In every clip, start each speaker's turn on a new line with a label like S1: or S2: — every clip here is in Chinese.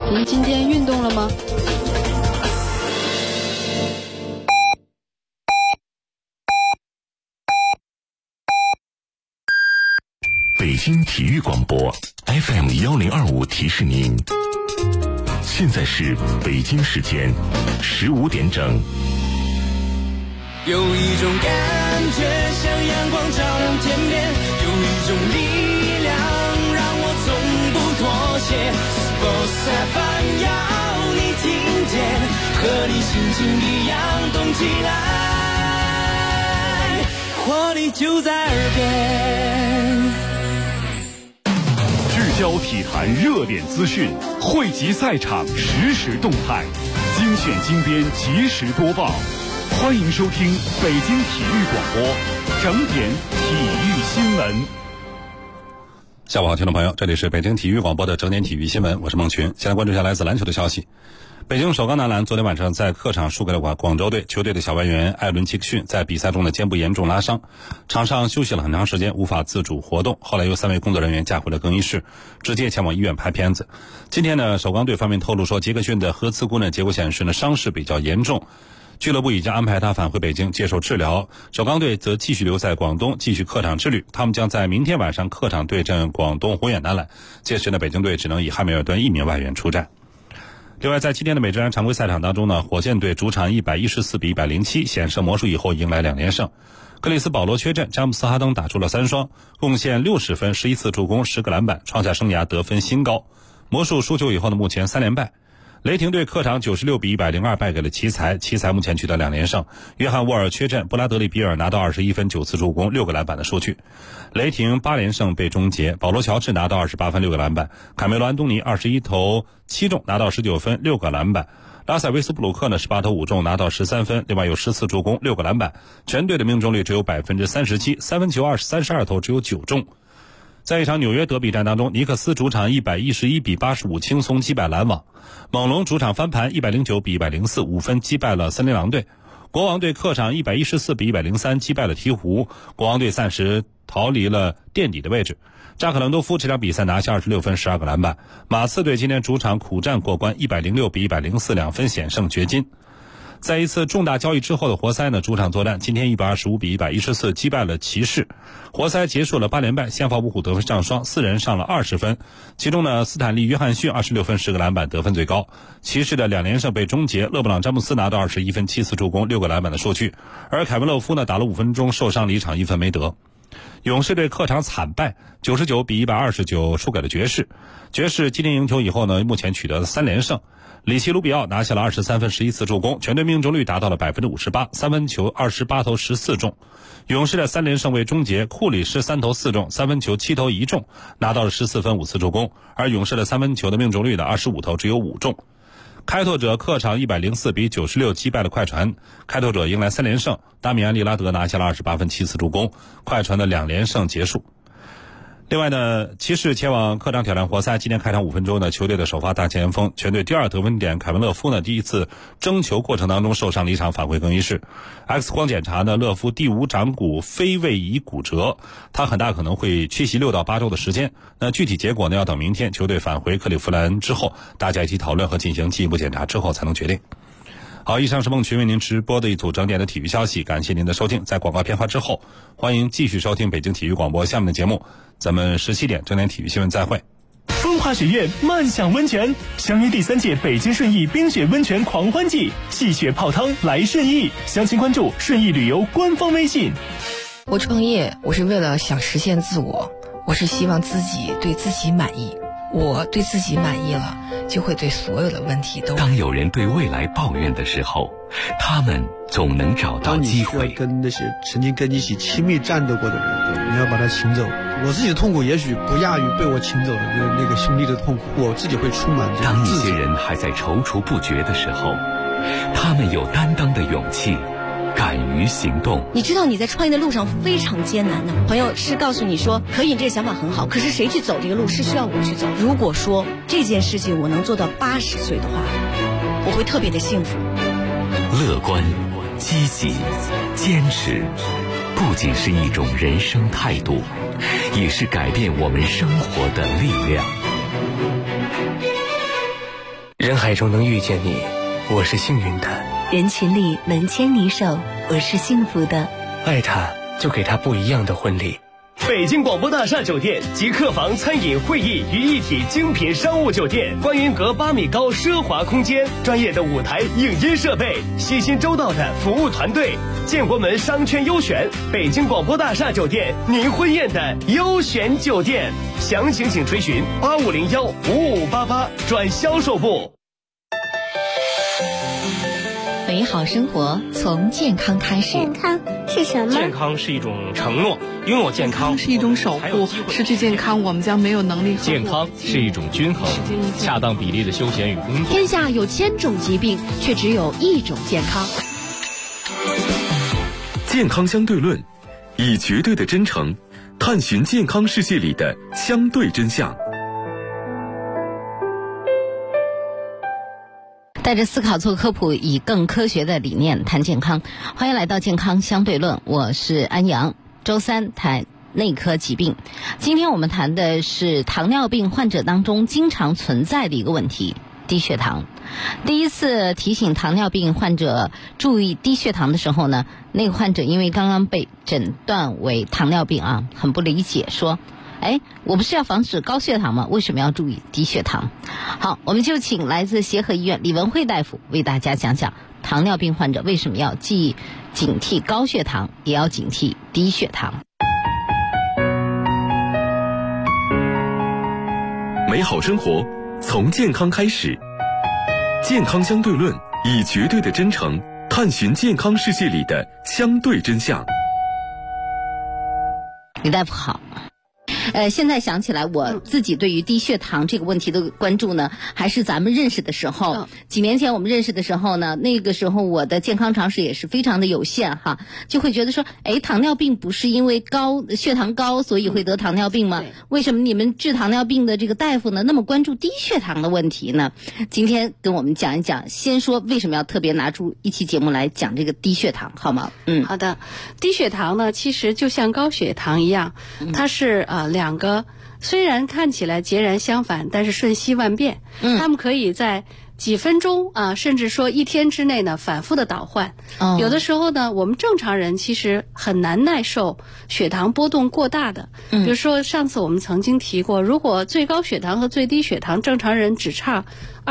S1: 您今天运动了吗？
S2: 北京体育广播 FM1025 提示您，现在是北京时间15点整。
S3: 有一种感觉像阳光照亮天边，有一种力量让我从不妥协。Sports FM 要你听见，和你心情一样动起来，活力就在耳边。
S4: 聚焦体坛热点资讯，汇集赛场实时动态，精选精编及时播报。欢迎收听北京体育广播整点体育新闻。
S5: 下午好，听众朋友，这里是北京体育广播的整点体育新闻，我是孟群。先来关注一下来自篮球的消息。北京首钢男篮昨天晚上在客场输给了广州队，球队的小外援艾伦·杰克逊在比赛中的肩部严重拉伤，场上休息了很长时间，无法自主活动，后来由3位工作人员架回了更衣室，直接前往医院拍片子。今天呢，首钢队方面透露说，杰克逊的核磁共振结果显示呢，伤势比较严重，俱乐部已经安排他返回北京接受治疗，首钢队则继续留在广东继续客场之旅，他们将在明天晚上客场对阵广东宏远男篮，届时呢，北京队只能以汉密尔顿1名外援出战。另外，在今天的美职篮常规赛场当中呢，火箭队主场114比107险胜魔术以后迎来2连胜。克里斯保罗缺阵，詹姆斯哈登打出了3双，贡献60分、11次助攻、10个篮板，创下生涯得分新高。魔术输球以后呢，目前3连败。雷霆队客场96比102败给了奇才，奇才目前取得2连胜。约翰沃尔缺阵，布拉德利比尔拿到21分、9次助攻、6个篮板的数据。雷霆8连胜被终结，保罗乔治拿到28分、6个篮板，卡梅罗安东尼21投7中拿到19分、6个篮板。拉塞维斯布鲁克呢18投5中拿到13分，另外有10次助攻、6个篮板。全队的命中率只有 37%， 三分球32投只有9中。在一场纽约德比战当中，尼克斯主场111比85轻松击败篮网，猛龙主场翻盘109比104 5分击败了森林狼队，国王队客场114比103击败了鹈鹕，国王队暂时逃离了垫底的位置。扎克伦多夫这场比赛拿下26分12个篮板，马刺队今天主场苦战过关106比104 2分险胜掘金。在一次重大交易之后的活塞呢，主场作战，今天125比114击败了骑士。活塞结束了8连败，先发五虎得分上双，4人上了20分，其中呢，斯坦利·约翰逊26分10个篮板得分最高。骑士的2连胜被终结，勒布朗·詹姆斯拿到21分、7次助攻、6个篮板的数据，而凯文·勒夫呢打了5分钟受伤离场，1分没得。勇士队客场惨败，99比129输给了爵士。爵士今天赢球以后呢，目前取得了3连胜。里奇·卢比奥拿下了23分、11次助攻，全队命中率达到了 58%， 三分球28投14中。勇士的3连胜为终结，库里13投4中，三分球7投1中，拿到了14分、5次助攻，而勇士的三分球的命中率的25投只有5中。开拓者客场104比96击败了快船，开拓者迎来3连胜，达米安·利拉德拿下了28分、7次助攻，快船的2连胜结束。另外呢，骑士前往客场挑战活塞，今天开场5分钟呢，球队的首发大前锋，全队第2得分点凯文勒夫呢，第一次争球过程当中受伤离场，返回更衣室。X 光检查呢，勒夫第5掌骨非位移骨折，他很大可能会缺席6到8周的时间。那具体结果呢，要等明天球队返回克利夫兰之后，大家一起讨论和进行进一步检查之后才能决定。好，以上是孟群为您直播的一组整点的体育消息，感谢您的收听。在广告片花之后，欢迎继续收听北京体育广播下面的节目，咱们17点整点体育新闻再会。
S6: 风华学院漫享温泉，相约第3届北京顺义冰雪温泉狂欢季，戏雪泡汤来顺义，详情关注顺义旅游官方微信。
S7: 我创业，我是为了想实现自我，我是希望自己对自己满意，我对自己满意了，就会对所有的问题都。
S8: 当有人对未来抱怨的时候，他们总能找到机会。
S9: 当你需要跟那些曾经跟你一起亲密战斗过的人，你要把他请走。我自己的痛苦也许不亚于被我请走的那个兄弟的痛苦，我自己会充满这种
S8: 当一
S9: 自责。
S8: 些人还在踌躇不决的时候，他们有担当的勇气，敢于行动。
S10: 你知道你在创业的路上非常艰难的，朋友是告诉你说可以，你这个想法很好，可是谁去走这个路是需要我去走。如果说这件事情我能做到80岁的话，我会特别的幸福。
S8: 乐观、积极、坚持，不仅是一种人生态度，也是改变我们生活的力量。
S1: 人海中能遇见你，我是幸运的；
S11: 人群里能牵你手，我是幸福的。
S1: 爱他，就给他不一样的婚礼。
S6: 北京广播大厦酒店集客房、餐饮、会议于一体精品商务酒店，观云阁8米高奢华空间，专业的舞台、影音设备，细心周到的服务团队。建国门商圈优选，北京广播大厦酒店，您婚宴的优选酒店。详情请垂询85015588转销售部。
S12: 美好生活从健康开始。
S13: 健康是什么？
S1: 健康是一种承诺，拥有健康
S14: 是一种守护，失去健康我们将没有能力。
S15: 健康是一种均衡，恰当比例的休闲与工作。
S16: 天下有1000种疾病，却只有1种健康。
S2: 健康相对论，以绝对的真诚探寻健康世界里的相对真相。
S17: 带着思考做科普，以更科学的理念谈健康。欢迎来到健康相对论，我是安阳。周三谈内科疾病。今天我们谈的是糖尿病患者当中经常存在的一个问题——低血糖。第一次提醒糖尿病患者注意低血糖的时候呢，那个患者因为刚刚被诊断为糖尿病啊，很不理解，说我不是要防止高血糖吗？为什么要注意低血糖？好，我们就请来自协和医院李文慧大夫为大家讲讲糖尿病患者为什么要既警惕高血糖，也要警惕低血糖。
S2: 美好生活从健康开始，健康相对论，以绝对的真诚探寻健康世界里的相对真相。
S17: 李大夫好。现在想起来，我自己对于低血糖这个问题的关注呢，还是咱们认识的时候。几年前我们认识的时候呢，那个时候我的健康常识也是非常的有限哈，就会觉得说，糖尿病不是因为血糖高所以会得糖尿病吗？为什么你们治糖尿病的这个大夫呢那么关注低血糖的问题呢？今天跟我们讲一讲，先说为什么要特别拿出一期节目来讲这个低血糖，好吗？
S18: 好的。低血糖呢，其实就像高血糖一样，它是两个虽然看起来截然相反，但是瞬息万变。他们可以在几分钟甚至说1天之内呢反复的倒换。有的时候呢，我们正常人其实很难耐受血糖波动过大的。比如说上次我们曾经提过，如果最高血糖和最低血糖正常人只差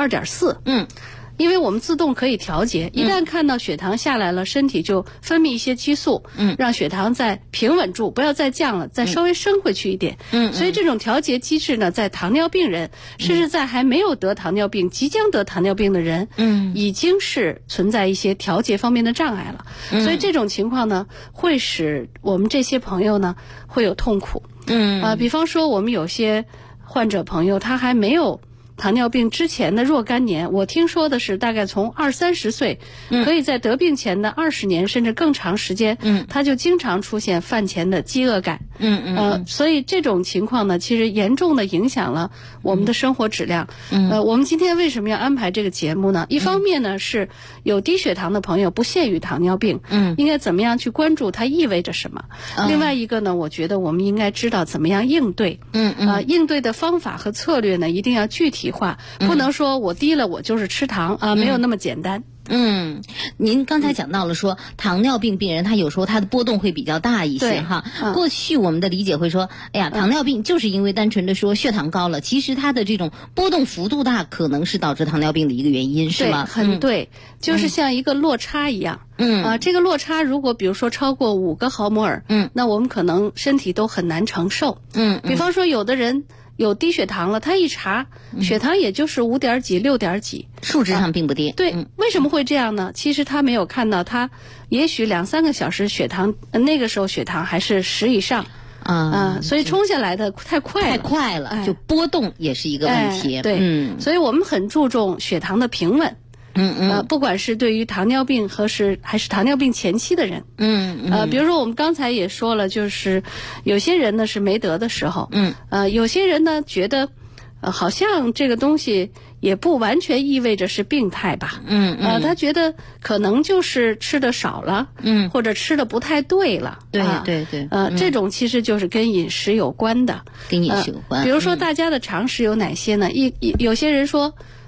S18: 2.4。因为我们自动可以调节，一旦看到血糖下来了，身体就分泌一些激素，让血糖再平稳住，不要再降了，再稍微升回去一点。所以这种调节机制呢，在糖尿病人，甚至在还没有得糖尿病、即将得糖尿病的人，已经是存在一些调节方面的障碍了。所以这种情况呢，会使我们这些朋友呢会有痛苦。比方说我们有些患者朋友，他还没有糖尿病之前的若干年，我听说的是大概从20-30岁，可以在得病前的20年甚至更长时间，他就经常出现饭前的饥饿感。所以这种情况呢，其实严重的影响了我们的生活质量。我们今天为什么要安排这个节目呢？一方面呢，是有低血糖的朋友不限于糖尿病，应该怎么样去关注它意味着什么。另外一个呢，我觉得我们应该知道怎么样应对。应对的方法和策略呢，一定要具体化，不能说我低了我就是吃糖没有那么简单。
S17: 您刚才讲到了说，糖尿病病人他有时候他的波动会比较大一些哈。过去我们的理解会说，糖尿病就是因为单纯的说血糖高了，其实它的这种波动幅度大，可能是导致糖尿病的一个原因，是吗？
S18: 很对，就是像一个落差一样。这个落差如果比如说超过5个毫摩尔，那我们可能身体都很难承受。比方说有的人有低血糖了，他一查血糖也就是5点几、6点几，
S17: 数值上并不低。
S18: 对，为什么会这样呢？其实他没有看到，他也许2-3个小时血糖，那个时候血糖还是10以上。所以冲下来的太快了，
S17: 就波动也是一个问题。
S18: 对，所以我们很注重血糖的平稳。不管是对于糖尿病还是糖尿病前期的人。比如说我们刚才也说了，就是有些人呢是没得的时候，有些人呢觉得好像这个东西也不完全意味着是病态吧。他觉得可能就是吃的少了，或者吃的不太对了。
S17: 对，
S18: 这种其实就是跟饮食有关的。
S17: 跟饮食有关。
S18: 比如说大家的常识有哪些呢？有些人说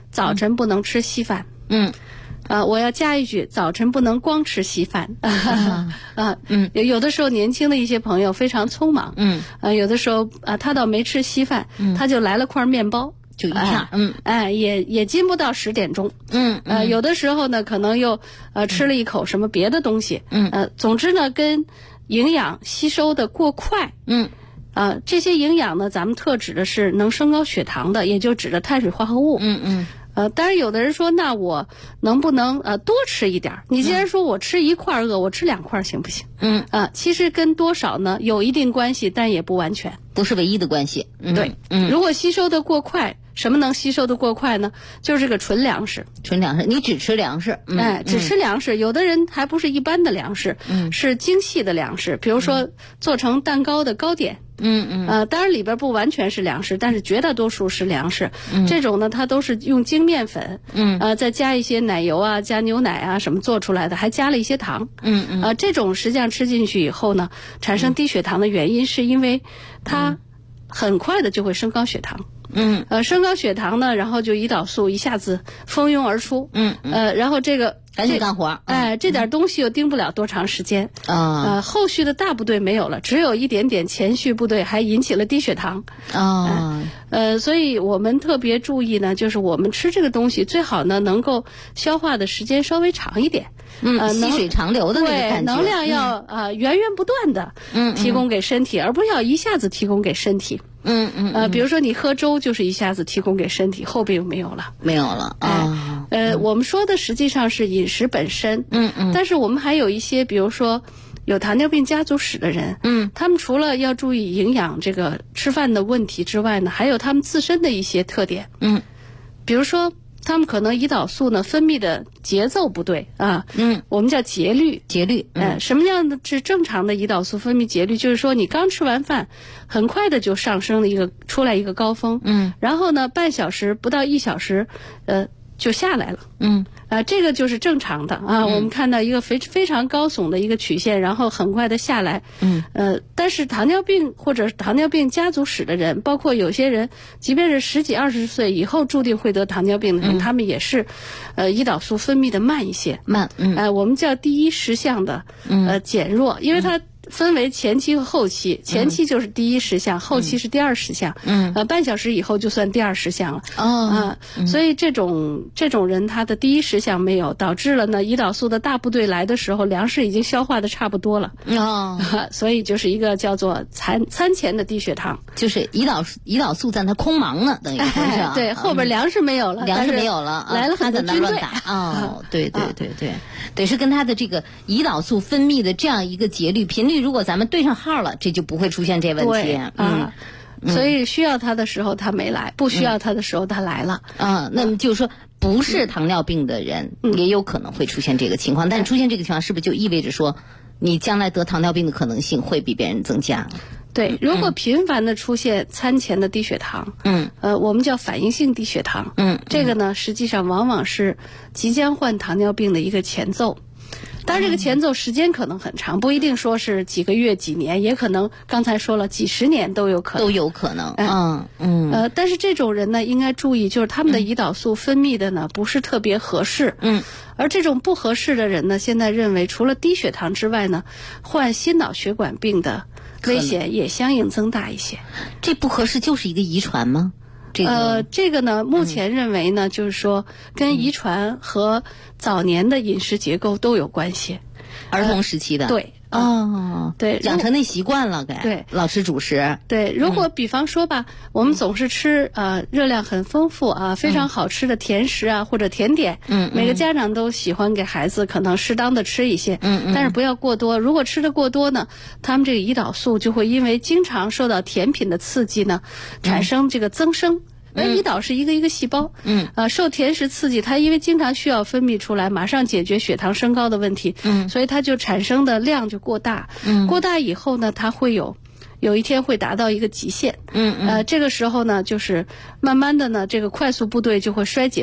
S18: 早晨不能吃稀饭。我要加一句，早晨不能光吃稀饭。有的时候年轻的一些朋友非常匆忙。有的时候他倒没吃稀饭，他就来了块面包。
S17: 就一片，
S18: 也进不到10点钟。有的时候呢，可能又吃了一口什么别的东西。总之呢，跟营养吸收的过快。这些营养呢，咱们特指的是能升高血糖的，也就指的碳水化合物。当然有的人说，那我能不能多吃一点？你既然说我吃1块饿，我吃2块行不行？其实跟多少呢有一定关系，但也不完全，
S17: 不是唯一的关系。
S18: 对，如果吸收的过快，什么能吸收的过快呢？就是这个纯粮食。
S17: 你只吃粮食。
S18: 只吃粮食。有的人还不是一般的粮食，是精细的粮食，比如说做成蛋糕的糕点。当然里边不完全是粮食，但是绝大多数是粮食。这种呢，它都是用精面粉，再加一些奶油啊，加牛奶啊什么做出来的，还加了一些糖。这种实际上吃进去以后呢，产生低血糖的原因是因为它很快的就会升高血糖。升高血糖呢，然后就胰岛素一下子蜂拥而出。然后这个
S17: 赶紧干活。
S18: 这点东西又盯不了多长时间。后续的大部队没有了，只有一点点前序部队还引起了低血糖。所以我们特别注意呢，就是我们吃这个东西最好呢能够消化的时间稍微长一点。
S17: 细水长流的那个感觉。
S18: 能量要源源不断的提供给身体，而不是要一下子提供给身体。比如说你喝粥就是一下子提供给身体，后边又没有了。我们说的实际上是饮食本身。但是我们还有一些，比如说有糖尿病家族史的人，他们除了要注意营养这个吃饭的问题之外呢，还有他们自身的一些特点。比如说他们可能胰岛素呢分泌的节奏不对啊。我们叫节律。什么样的是正常的胰岛素分泌节律？就是说你刚吃完饭，很快的就上升了出来一个高峰。然后呢，半小时不到1小时，就下来了。这个就是正常的啊。我们看到一个非常高耸的一个曲线，然后很快的下来。但是糖尿病或者糖尿病家族史的人，包括有些人，即便是10几20岁以后注定会得糖尿病的人，他们也是胰岛素分泌的慢一些。我们叫第一实相的减弱，因为它分为前期和后期，前期就是第一实相，后期是第二实相。半小时以后就算第二实相了。所以这种人他的第一实相没有，导致了呢胰岛素的大部队来的时候，粮食已经消化的差不多了。所以就是一个叫做餐前的低血糖，
S17: 就是胰岛素在那空忙呢，等于说是。
S18: 对，后边粮食没有了，
S17: 粮食没有了，
S18: 来了很多军队。
S17: 对，得是跟他的这个胰岛素分泌的这样一个节律频率，如果咱们对上号了，这就不会出现这问题。
S18: 所以需要他的时候他没来，不需要他的时候他来了。
S17: 那么就是说，不是糖尿病的人也有可能会出现这个情况，但出现这个情况是不是就意味着说，你将来得糖尿病的可能性会比别人增加？
S18: 对，如果频繁的出现餐前的低血糖，我们叫反应性低血糖，这个呢，实际上往往是即将患糖尿病的一个前奏。当然这个前奏时间可能很长，不一定说是几个月几年，也可能刚才说了几十年都有可能。但是这种人呢应该注意，就是他们的胰岛素分泌的呢不是特别合适。而这种不合适的人呢，现在认为除了低血糖之外呢，患心脑血管病的危险也相应增大一些。
S17: 这不合适就是一个遗传吗？
S18: 这个呢，目前认为呢，就是说跟遗传和早年的饮食结构都有关系。
S17: 儿童时期的。
S18: 对。对，
S17: 养成那习惯了，
S18: 对，
S17: 老吃主食。
S18: 对，如果比方说吧，我们总是吃热量很丰富啊，非常好吃的甜食啊或者甜点，每个家长都喜欢给孩子可能适当的吃一些，但是不要过多。如果吃的过多呢，他们这个胰岛素就会因为经常受到甜品的刺激呢，产生这个增生。胰岛是一个细胞，受甜食刺激，它因为经常需要分泌出来，马上解决血糖升高的问题，所以它就产生的量就过大，过大以后呢，它会有一天会达到一个极限，这个时候呢，就是慢慢的呢，这个快速部队就会衰竭掉，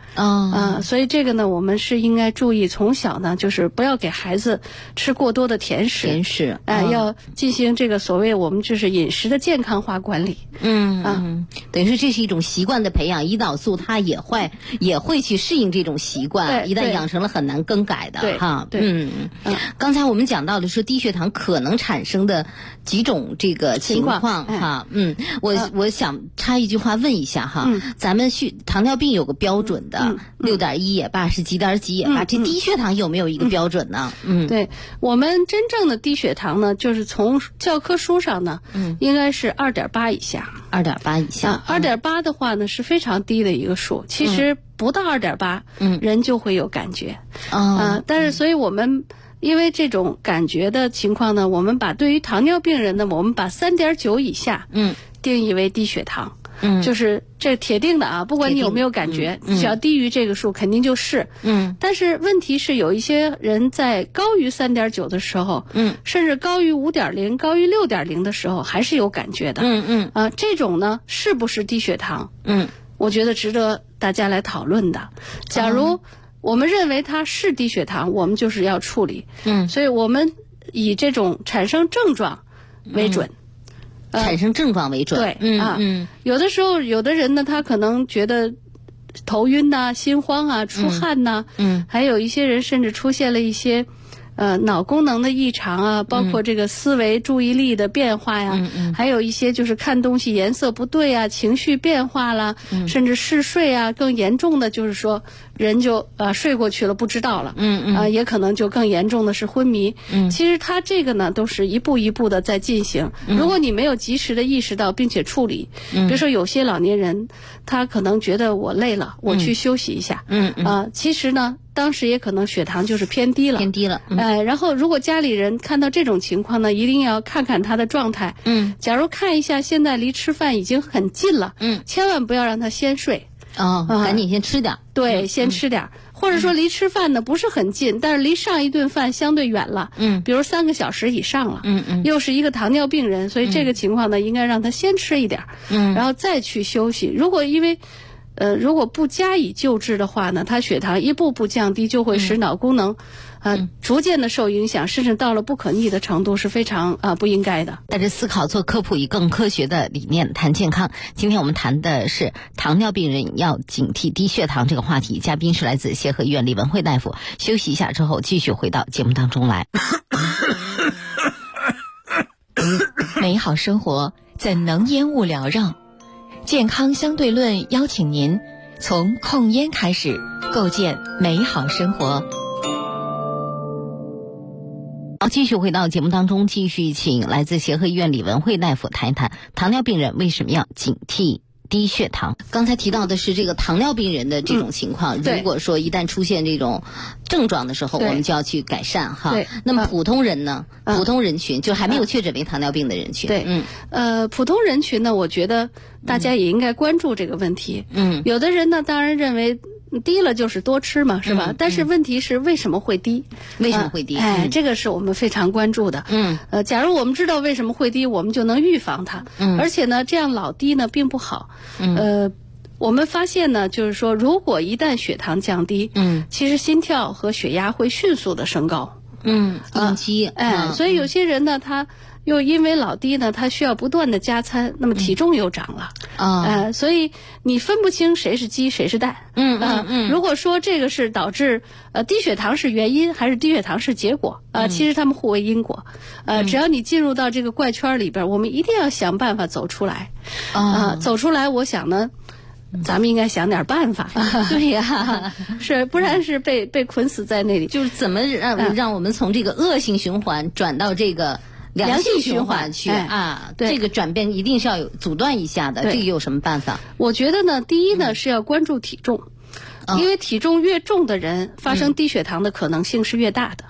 S18: 所以这个呢，我们是应该注意从小呢，就是不要给孩子吃过多的甜食，要进行这个所谓我们就是饮食的健康化管理。
S17: 等于说这是一种习惯的培养，胰岛素它也会去适应这种习惯，一旦养成了很难更改的哈。刚才我们讲到的是低血糖可能产生的几种这个情况哈。我想插一句话问一下哈，咱们糖尿病有个标准的6.1也罢，是几点几也罢，这低血糖有没有一个标准呢？
S18: 对，我们真正的低血糖呢，就是从教科书上呢，应该是2.8以下。
S17: 2.8以下
S18: ，2.8的话呢是非常低的一个数，其实不到2.8，人就会有感觉。但是所以我们因为这种感觉的情况呢，我们把对于糖尿病人呢，我们把3.9以下，定义为低血糖。就是这铁定的啊，不管你有没有感觉，只要低于这个数肯定就是。但是问题是有一些人在高于3.9的时候，甚至高于5.0、高于6.0的时候还是有感觉的。这种呢是不是低血糖？我觉得值得大家来讨论的。假如我们认为它是低血糖，我们就是要处理。所以我们以这种产生症状为准。
S17: 产生症状为准。
S18: 对，有的时候有的人呢，他可能觉得头晕呐、心慌啊、出汗呐，还有一些人甚至出现了一些脑功能的异常啊，包括这个思维注意力的变化呀，还有一些就是看东西颜色不对啊，情绪变化啦，甚至嗜睡啊，更严重的就是说人就睡过去了不知道了，也可能就更严重的是昏迷。其实它这个呢都是一步一步的在进行。如果你没有及时的意识到并且处理，比如说有些老年人他可能觉得我累了，我去休息一下，其实呢当时也可能血糖就是偏低了。然后如果家里人看到这种情况呢，一定要看看他的状态。假如看一下现在离吃饭已经很近了，千万不要让他先睡。
S17: 赶紧先吃点。
S18: 对，先吃点。或者说离吃饭呢不是很近，但是离上一顿饭相对远了，比如3个小时以上了，又是一个糖尿病人，所以这个情况呢应该让他先吃一点，然后再去休息。如果不加以救治的话呢，他血糖一步步降低，就会使脑功能逐渐的受影响，甚至到了不可逆的程度，是非常不应该的。
S17: 带着思考做科普，以更科学的理念谈健康。今天我们谈的是糖尿病人要警惕低血糖这个话题，嘉宾是来自协和医院李文慧大夫。休息一下之后继续回到节目当中来。
S12: 美好生活怎能烟雾缭绕？健康相对论邀请您从控烟开始，构建美好生活。
S17: 好，继续回到节目当中，继续请来自协和医院李文慧大夫谈一谈糖尿病人为什么要警惕低血糖。刚才提到的是这个糖尿病人的这种情况，如果说一旦出现这种症状的时候，我们就要去改善哈。那么普通人呢，普通人群就还没有确诊为糖尿病的人群。
S18: 普通人群呢，我觉得大家也应该关注这个问题。有的人呢，当然认为低了就是多吃嘛，是吧？但是问题是为什么会低？
S17: 为什么会低？
S18: 这个是我们非常关注的。假如我们知道为什么会低，我们就能预防它。而且呢，这样老低呢并不好。我们发现呢，就是说，如果一旦血糖降低，其实心跳和血压会迅速的升高。
S17: 应激。
S18: 所以有些人呢，他又因为老低呢，他需要不断的加餐，那么体重又涨了。所以你分不清谁是鸡谁是蛋。如果说这个是导致低血糖是原因，还是低血糖是结果，其实他们互为因果。只要你进入到这个怪圈里边，我们一定要想办法走出来。走出来，我想呢，咱们应该想点办法。
S17: 对呀，
S18: 是，不然是被捆死在那里。
S17: 就是怎么让我们从这个恶性循环转到这个良性循环去这个转变一定是要有阻断一下的。这个有什么办法？
S18: 我觉得呢，第一呢是要关注体重，因为体重越重的人发生低血糖的可能性是越大的。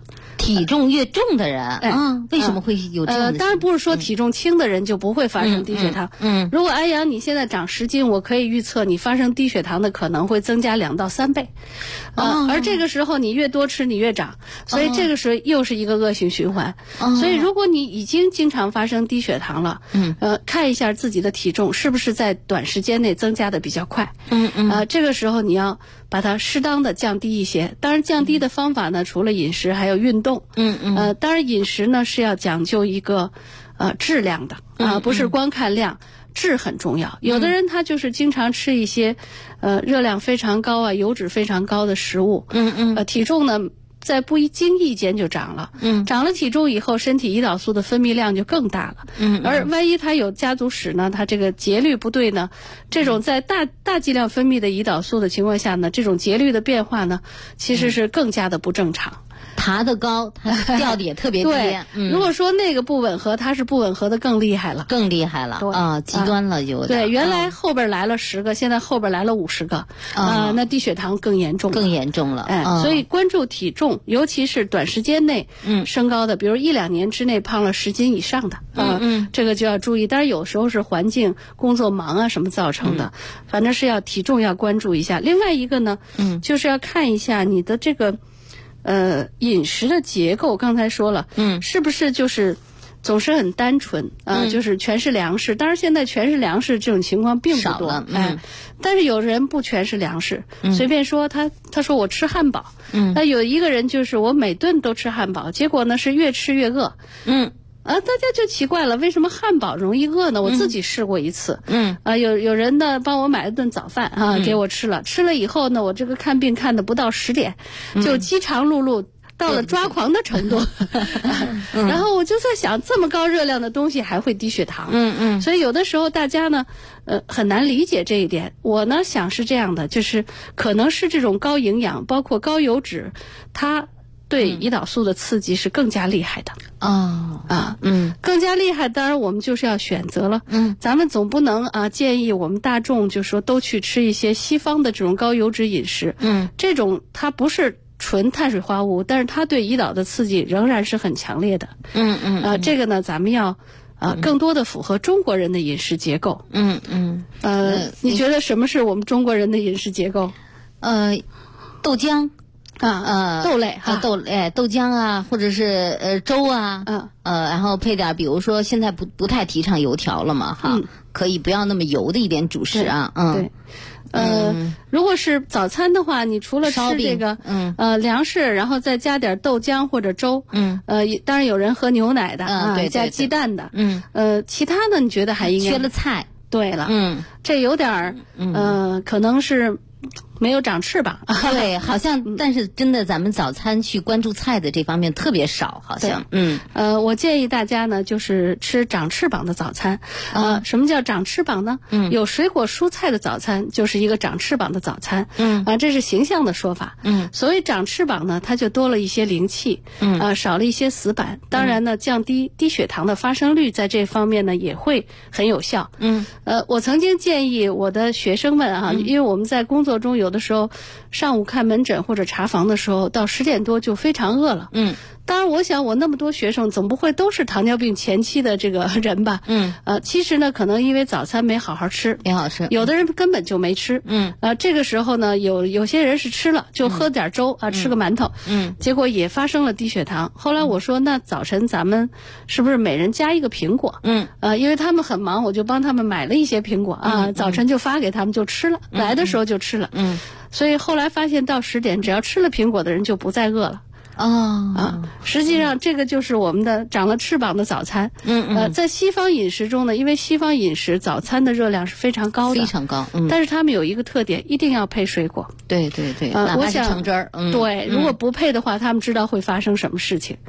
S17: 体重越重的人为什么会有这样的？
S18: 当然不是说体重轻的人就不会发生低血糖。如果安阳你现在长10斤，我可以预测你发生低血糖的可能会增加2到3倍。而这个时候你越多吃你越长，所以这个时候又是一个恶性循环。所以如果你已经经常发生低血糖了，看一下自己的体重是不是在短时间内增加的比较快。这个时候你要把它适当的降低一些。当然降低的方法呢，除了饮食还有运动。当然饮食呢是要讲究一个质量的不是光看量，质很重要。有的人他就是经常吃一些热量非常高啊、油脂非常高的食物，体重呢在不经意间就长了，长了体重以后，身体胰岛素的分泌量就更大了，而万一他有家族史呢，他这个节律不对呢，这种在大剂量分泌的胰岛素的情况下呢，这种节律的变化呢，其实是更加的不正常。
S17: 爬得高，它掉的也特别低。
S18: 对，如果说那个不吻合，它是不吻合的更厉害了，
S17: 极端了有点。
S18: 对，原来后边来了10个，现在后边来了50个，那低血糖更严重了。所以关注体重，尤其是短时间内升高的，比如1-2年之内胖了10斤以上的，这个就要注意。当然有时候是环境、工作忙啊什么造成的，反正是要体重要关注一下。另外一个呢，就是要看一下你的这个。饮食的结构刚才说了，是不是就是总是很单纯就是全是粮食？当然现在全是粮食这种情况并不多，但是有人不全是粮食，随便说他说我吃汉堡，那有一个人就是我每顿都吃汉堡，结果呢是越吃越饿，大家就奇怪了，为什么汉堡容易饿呢？我自己试过一次，有人呢帮我买了顿早饭给我吃了以后呢，我这个看病看的不到10点，就饥肠辘辘。到了抓狂的程度，然后我就在想，这么高热量的东西还会低血糖，所以有的时候大家呢，很难理解这一点。我呢想是这样的，就是可能是这种高营养，包括高油脂，它对胰岛素的刺激是更加厉害的。更加厉害。当然我们就是要选择了，咱们总不能建议我们大众就说都去吃一些西方的这种高油脂饮食，这种它不是纯碳水化合物，但是它对胰岛的刺激仍然是很强烈的。这个呢，咱们要更多的符合中国人的饮食结构。你觉得什么是我们中国人的饮食结构？
S17: 豆浆
S18: 豆类
S17: 豆浆啊，或者是粥啊，然后配点，比如说现在不太提倡油条了嘛，可以不要那么油的一点主食啊。
S18: 对。如果是早餐的话，你除了吃这个粮食，然后再加点豆浆或者粥，当然有人喝牛奶的加鸡蛋的，其他的你觉得还应该
S17: 缺了菜？
S18: 对了，这有点可能是没有长翅膀。
S17: 对，好像但是真的咱们早餐去关注菜的这方面特别少，好像。
S18: 我建议大家呢就是吃长翅膀的早餐。什么叫长翅膀呢？有水果蔬菜的早餐就是一个长翅膀的早餐。这是形象的说法。所谓长翅膀呢，它就多了一些灵气，少了一些死板。当然呢，降低低血糖的发生率在这方面呢也会很有效。我曾经建议我的学生们因为我们在工作中有的时候上午看门诊或者查房的时候，到10点多就非常饿了。当然我想我那么多学生总不会都是糖尿病前期的这个人吧。其实呢可能因为早餐没好好吃，有的人根本就没吃。这个时候呢有些人是吃了，就喝点粥吃个馒头，结果也发生了低血糖。后来我说那早晨咱们是不是每人加一个苹果？因为他们很忙，我就帮他们买了一些苹果早晨就发给他们就吃了，来的时候就吃了。所以后来发现到10点只要吃了苹果的人就不再饿了。实际上这个就是我们的长了翅膀的早餐。在西方饮食中呢，因为西方饮食早餐的热量是非常高的，
S17: 非常高。
S18: 但是他们有一个特点，一定要配水果。
S17: 对，哪怕是橙汁儿。
S18: 对，如果不配的话，他们知道会发生什么事情。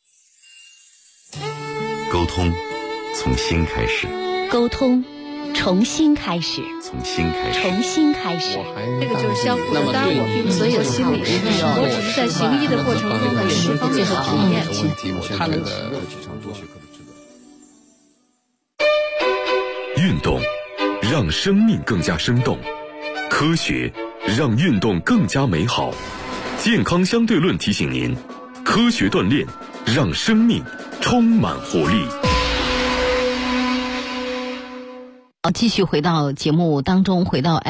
S2: 沟通从心开始，
S11: 沟通重新开始，
S2: 从心开始，
S11: 重新开始。
S18: 这个就是相互的，当然我并没有心理师，我只是在行医的过程中的有些方面的体验。
S5: 他那个
S2: 运动让生命更加生动，科学让运动更加美好。健康相对论提醒您， 科学锻炼，让生命充满活力。
S17: 继续回到节目当中，回到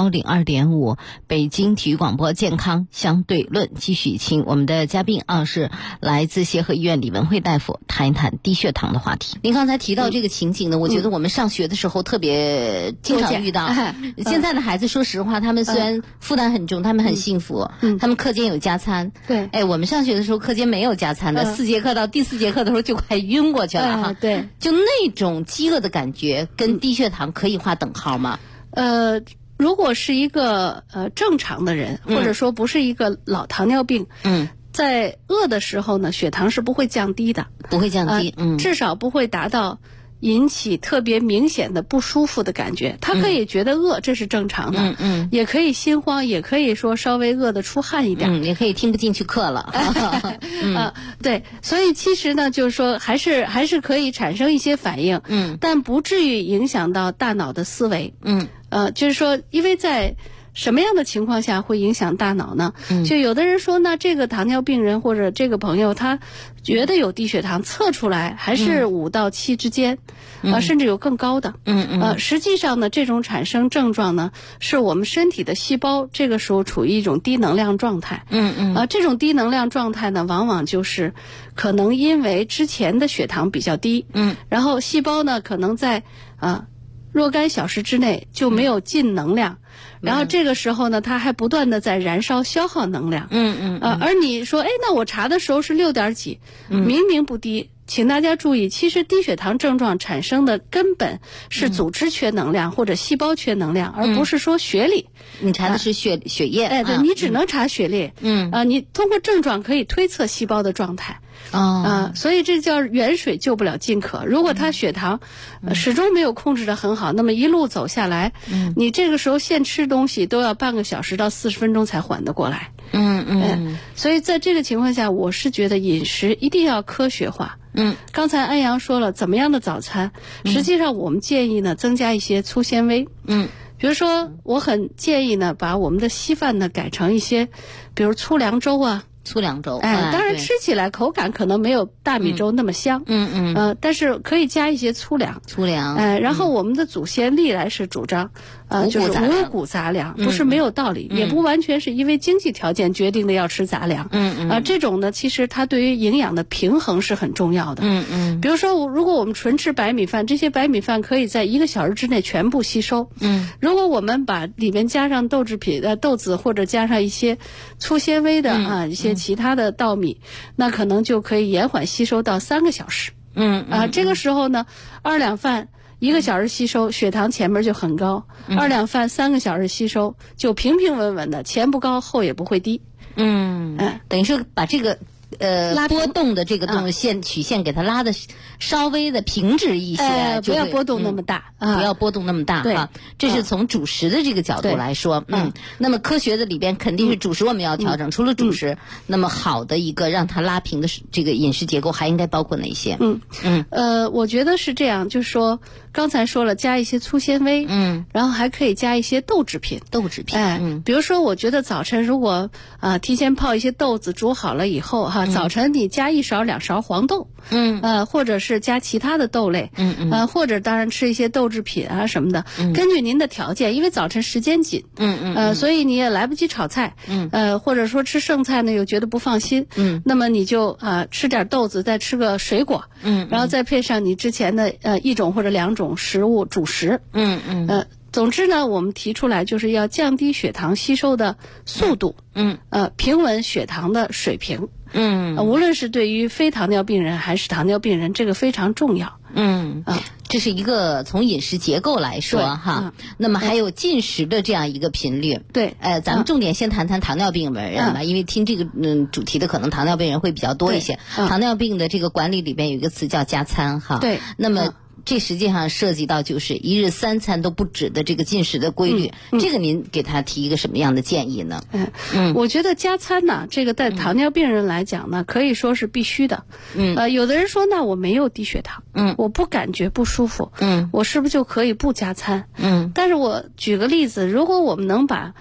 S17: FM102.5 北京体育广播健康相对论，继续请我们的嘉宾是来自协和医院李文慧大夫谈一谈低血糖的话题。您刚才提到这个情景呢，我觉得我们上学的时候特别经常遇到。现在的孩子说实话，他们虽然负担很重，他们很幸福，他们课间有加餐。
S18: 对，
S17: 我们上学的时候课间没有加餐的，4节课到第4节课的时候就快晕过去了哈。
S18: 对，
S17: 就那种饥饿的感觉跟低血糖可以划等号吗？
S18: 如果是一个正常的人，或者说不是一个老糖尿病，在饿的时候呢，血糖是不会降低的，
S17: 不会降低，
S18: 至少不会达到引起特别明显的不舒服的感觉。他可以觉得饿，这是正常的，也可以心慌，也可以说稍微饿得出汗一点，
S17: 也可以听不进去课了。
S18: 对，所以其实呢，就是说还是可以产生一些反应，但不至于影响到大脑的思维，就是说，因为在什么样的情况下会影响大脑呢？就有的人说，那这个糖尿病人或者这个朋友他觉得有低血糖，测出来还是5到7之间，甚至有更高的。实际上呢，这种产生症状呢，是我们身体的细胞这个时候处于一种低能量状态。这种低能量状态呢，往往就是可能因为之前的血糖比较低，然后细胞呢可能在若干小时之内就没有进能量，然后这个时候呢，它还不断的在燃烧消耗能量。而你说，那我查的时候是6点几，明明不低。请大家注意，其实低血糖症状产生的根本是组织缺能量或者细胞缺能量，而不是说血里。
S17: 你查的是血液。
S18: 对，你只能查血液。你通过症状可以推测细胞的状态。所以这叫远水救不了近渴。如果他血糖始终没有控制得很好，那么一路走下来，你这个时候现吃东西都要半个小时到40分钟才缓得过来。所以在这个情况下，我是觉得饮食一定要科学化。刚才安阳说了怎么样的早餐，实际上我们建议呢增加一些粗纤维。比如说我很建议呢把我们的稀饭呢改成一些比如粗粮粥啊。
S17: 粗粮粥，
S18: 当然吃起来口感可能没有大米粥那么香，但是可以加一些粗粮，然后我们的祖先历来是主张，就是五谷杂粮，不是没有道理，也不完全是因为经济条件决定的要吃杂粮，这种呢，其实它对于营养的平衡是很重要的，比如说如果我们纯吃白米饭，这些白米饭可以在1个小时之内全部吸收，如果我们把里面加上豆制品、豆子或者加上一些粗纤维的一些其他的稻米，那可能就可以延缓吸收到3个小时。这个时候呢，2两饭1个小时吸收，血糖前面就很高；2两饭3个小时吸收，就平平稳稳的，前不高后也不会低。
S17: 等于说把这个波动的这个曲线给它拉的稍微的平直一些，
S18: 不要波动那么大，
S17: 不要波动那么大哈。这是从主食的这个角度来说，那么科学的里边肯定是主食我们要调整，除了主食，那么好的一个让它拉平的这个饮食结构还应该包括哪些？
S18: 我觉得是这样，就是说刚才说了加一些粗纤维，然后还可以加一些豆制品，比如说我觉得早晨如果提前泡一些豆子煮好了以后早晨你加1勺2勺黄豆，或者是加其他的豆类，或者当然吃一些豆制品啊什么的，根据您的条件，因为早晨时间紧，所以你也来不及炒菜，或者说吃剩菜呢又觉得不放心，那么你就吃点豆子，再吃个水果，然后再配上你之前的1种或者2种食物主食，总之呢，我们提出来就是要降低血糖吸收的速度，平稳血糖的水平，无论是对于非糖尿病人还是糖尿病人，这个非常重要。
S17: 这是一个从饮食结构来说哈，那么还有进食的这样一个频率。
S18: 对，
S17: 咱们重点先谈谈糖尿病人吧，因为听这个主题的可能糖尿病人会比较多一些。糖尿病的这个管理里边有一个词叫加餐哈，
S18: 对，
S17: 那么这实际上涉及到就是1日3餐都不止的这个进食的规律，这个您给他提一个什么样的建议呢？
S18: 我觉得加餐呢，这个在糖尿病人来讲呢，可以说是必须的。有的人说，那我没有低血糖，我不感觉不舒服，我是不是就可以不加餐？但是我举个例子，如果我们能把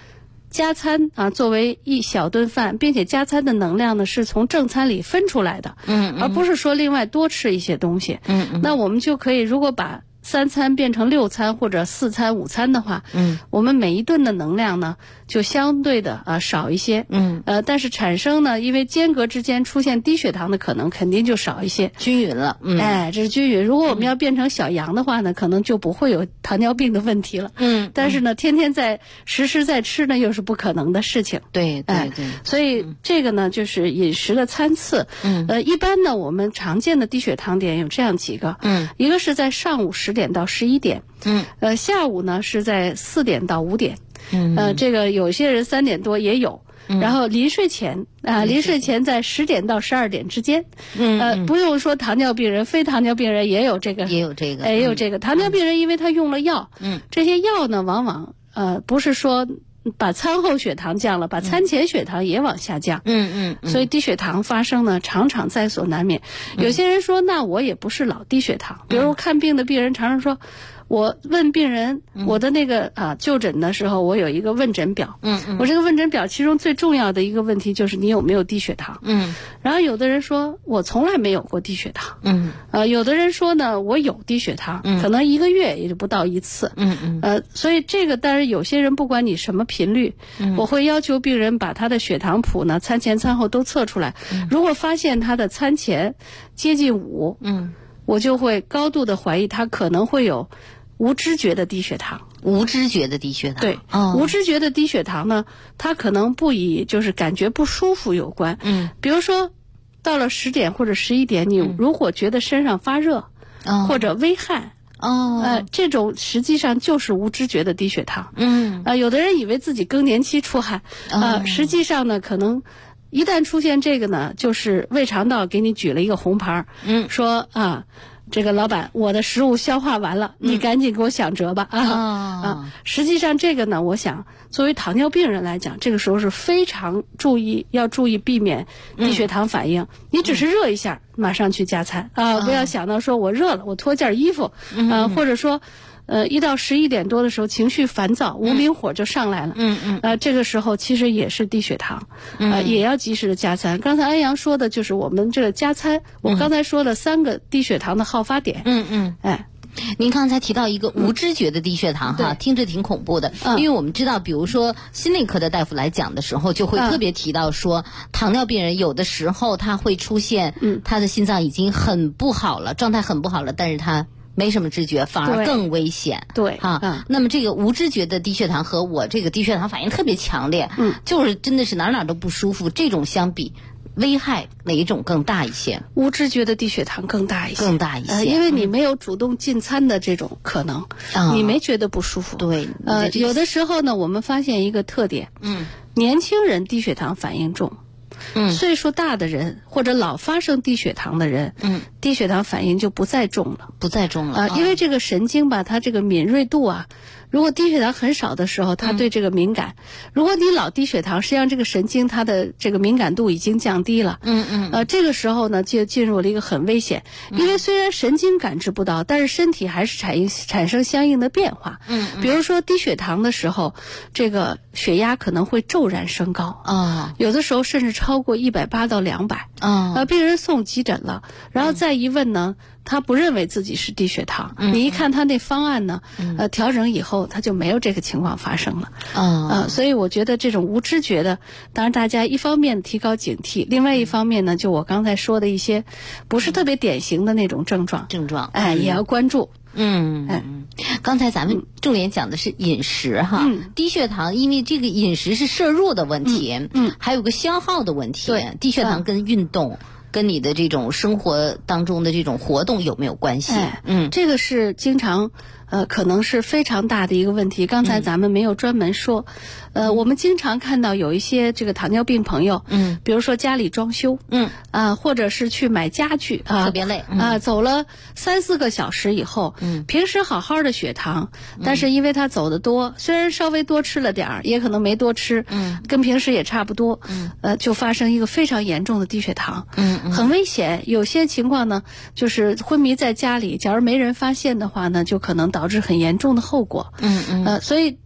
S18: 加餐啊作为一小顿饭，并且加餐的能量呢是从正餐里分出来的，而不是说另外多吃一些东西。那我们就可以如果把3餐变成6餐或者4餐5餐的话，我们每一顿的能量呢就相对的少一些，但是产生呢，因为间隔之间出现低血糖的可能肯定就少一些，
S17: 均匀了。
S18: 这是均匀。如果我们要变成小羊的话呢，可能就不会有糖尿病的问题了。但是呢，天天时时在吃呢，又是不可能的事情。
S17: 对。
S18: 所以这个呢，就是饮食的餐次。一般呢，我们常见的低血糖点有这样几个。一个是在上午10点到11点。下午呢是在4点到5点。这个有些人3点多也有。然后临睡前临睡前在10点到12点之间。不用说糖尿病人，非糖尿病人也有这个。也有这个。糖尿病人因为他用了药，这些药呢往往不是说把餐后血糖降了，把餐前血糖也往下降。所以低血糖发生呢，常常在所难免。有些人说，那我也不是老低血糖。比如看病的病人常常说，我问病人，我的那个就诊的时候，我有一个问诊表。我这个问诊表其中最重要的一个问题就是你有没有低血糖。然后有的人说我从来没有过低血糖。有的人说呢，我有低血糖，可能1个月也就不到1次。所以这个当然有些人不管你什么频率，我会要求病人把他的血糖谱呢，餐前餐后都测出来。如果发现他的餐前接近5，我就会高度的怀疑他可能会有无知觉的低血糖。
S17: 无知觉的低血糖。
S18: 对。无知觉的低血糖呢，它可能不以就是感觉不舒服有关。比如说到了10点或者11点，你如果觉得身上发热，或者微汗，这种实际上就是无知觉的低血糖。有的人以为自己更年期出汗，实际上呢，可能一旦出现这个呢，就是胃肠道给你举了一个红牌，说这个老板，我的食物消化完了，你赶紧给我想辙吧。实际上这个呢，我想作为糖尿病人来讲，这个时候是非常要注意避免低血糖反应。你只是热一下，马上去加餐不要想到说我热了，我脱件衣服或者说1到11点多的时候情绪烦躁，无名火就上来了。这个时候其实也是低血糖，也要及时的加餐。刚才安阳说的就是我们这个加餐，我刚才说了3个低血糖的好发点。
S17: 您刚才提到一个无知觉的低血糖听着挺恐怖的。因为我们知道，比如说心内科的大夫来讲的时候，就会特别提到说，糖尿病人有的时候他会出现他的心脏已经很不好了，状态很不好了，但是他没什么知觉，反而更危险。那么这个无知觉的低血糖和我这个低血糖反应特别强烈，就是真的是哪都不舒服，这种相比危害哪一种更大一些？
S18: 无知觉的低血糖更大一些，因为你没有主动进餐的这种可能，你没觉得不舒服。
S17: 对，
S18: 有的时候呢，我们发现一个特点，年轻人低血糖反应重。岁数大的人或者老发生低血糖的人，低血糖反应就不再重了，因为这个神经吧，它这个敏锐度如果低血糖很少的时候，它对这个敏感；如果你老低血糖，实际上这个神经它的这个敏感度已经降低了。这个时候呢，就进入了一个很危险，因为虽然神经感知不到，但是身体还是产生相应的变化。比如说低血糖的时候，这个血压可能会骤然升高有的时候甚至超过180到200病人送急诊了，然后再一问呢，他不认为自己是低血糖，你一看他那方案呢，调整以后他就没有这个情况发生了。所以我觉得这种无知觉的，当然大家一方面提高警惕，另外一方面呢，就我刚才说的一些不是特别典型的那种症状，也要关注。
S17: 刚才咱们重点讲的是饮食低血糖因为这个饮食是摄入的问题，还有个消耗的问题。低血糖跟运动跟你的这种生活当中的这种活动有没有关系？
S18: 这个是经常可能是非常大的一个问题。刚才咱们没有专门说，我们经常看到有一些这个糖尿病朋友，比如说家里装修，或者是去买家具
S17: 特别累
S18: 走了3-4个小时以后，平时好好的血糖，但是因为他走得多，虽然稍微多吃了点儿，也可能没多吃，跟平时也差不多，就发生一个非常严重的低血糖，很危险。有些情况呢，就是昏迷在家里，假如没人发现的话呢，就可能导致很严重的后果。所以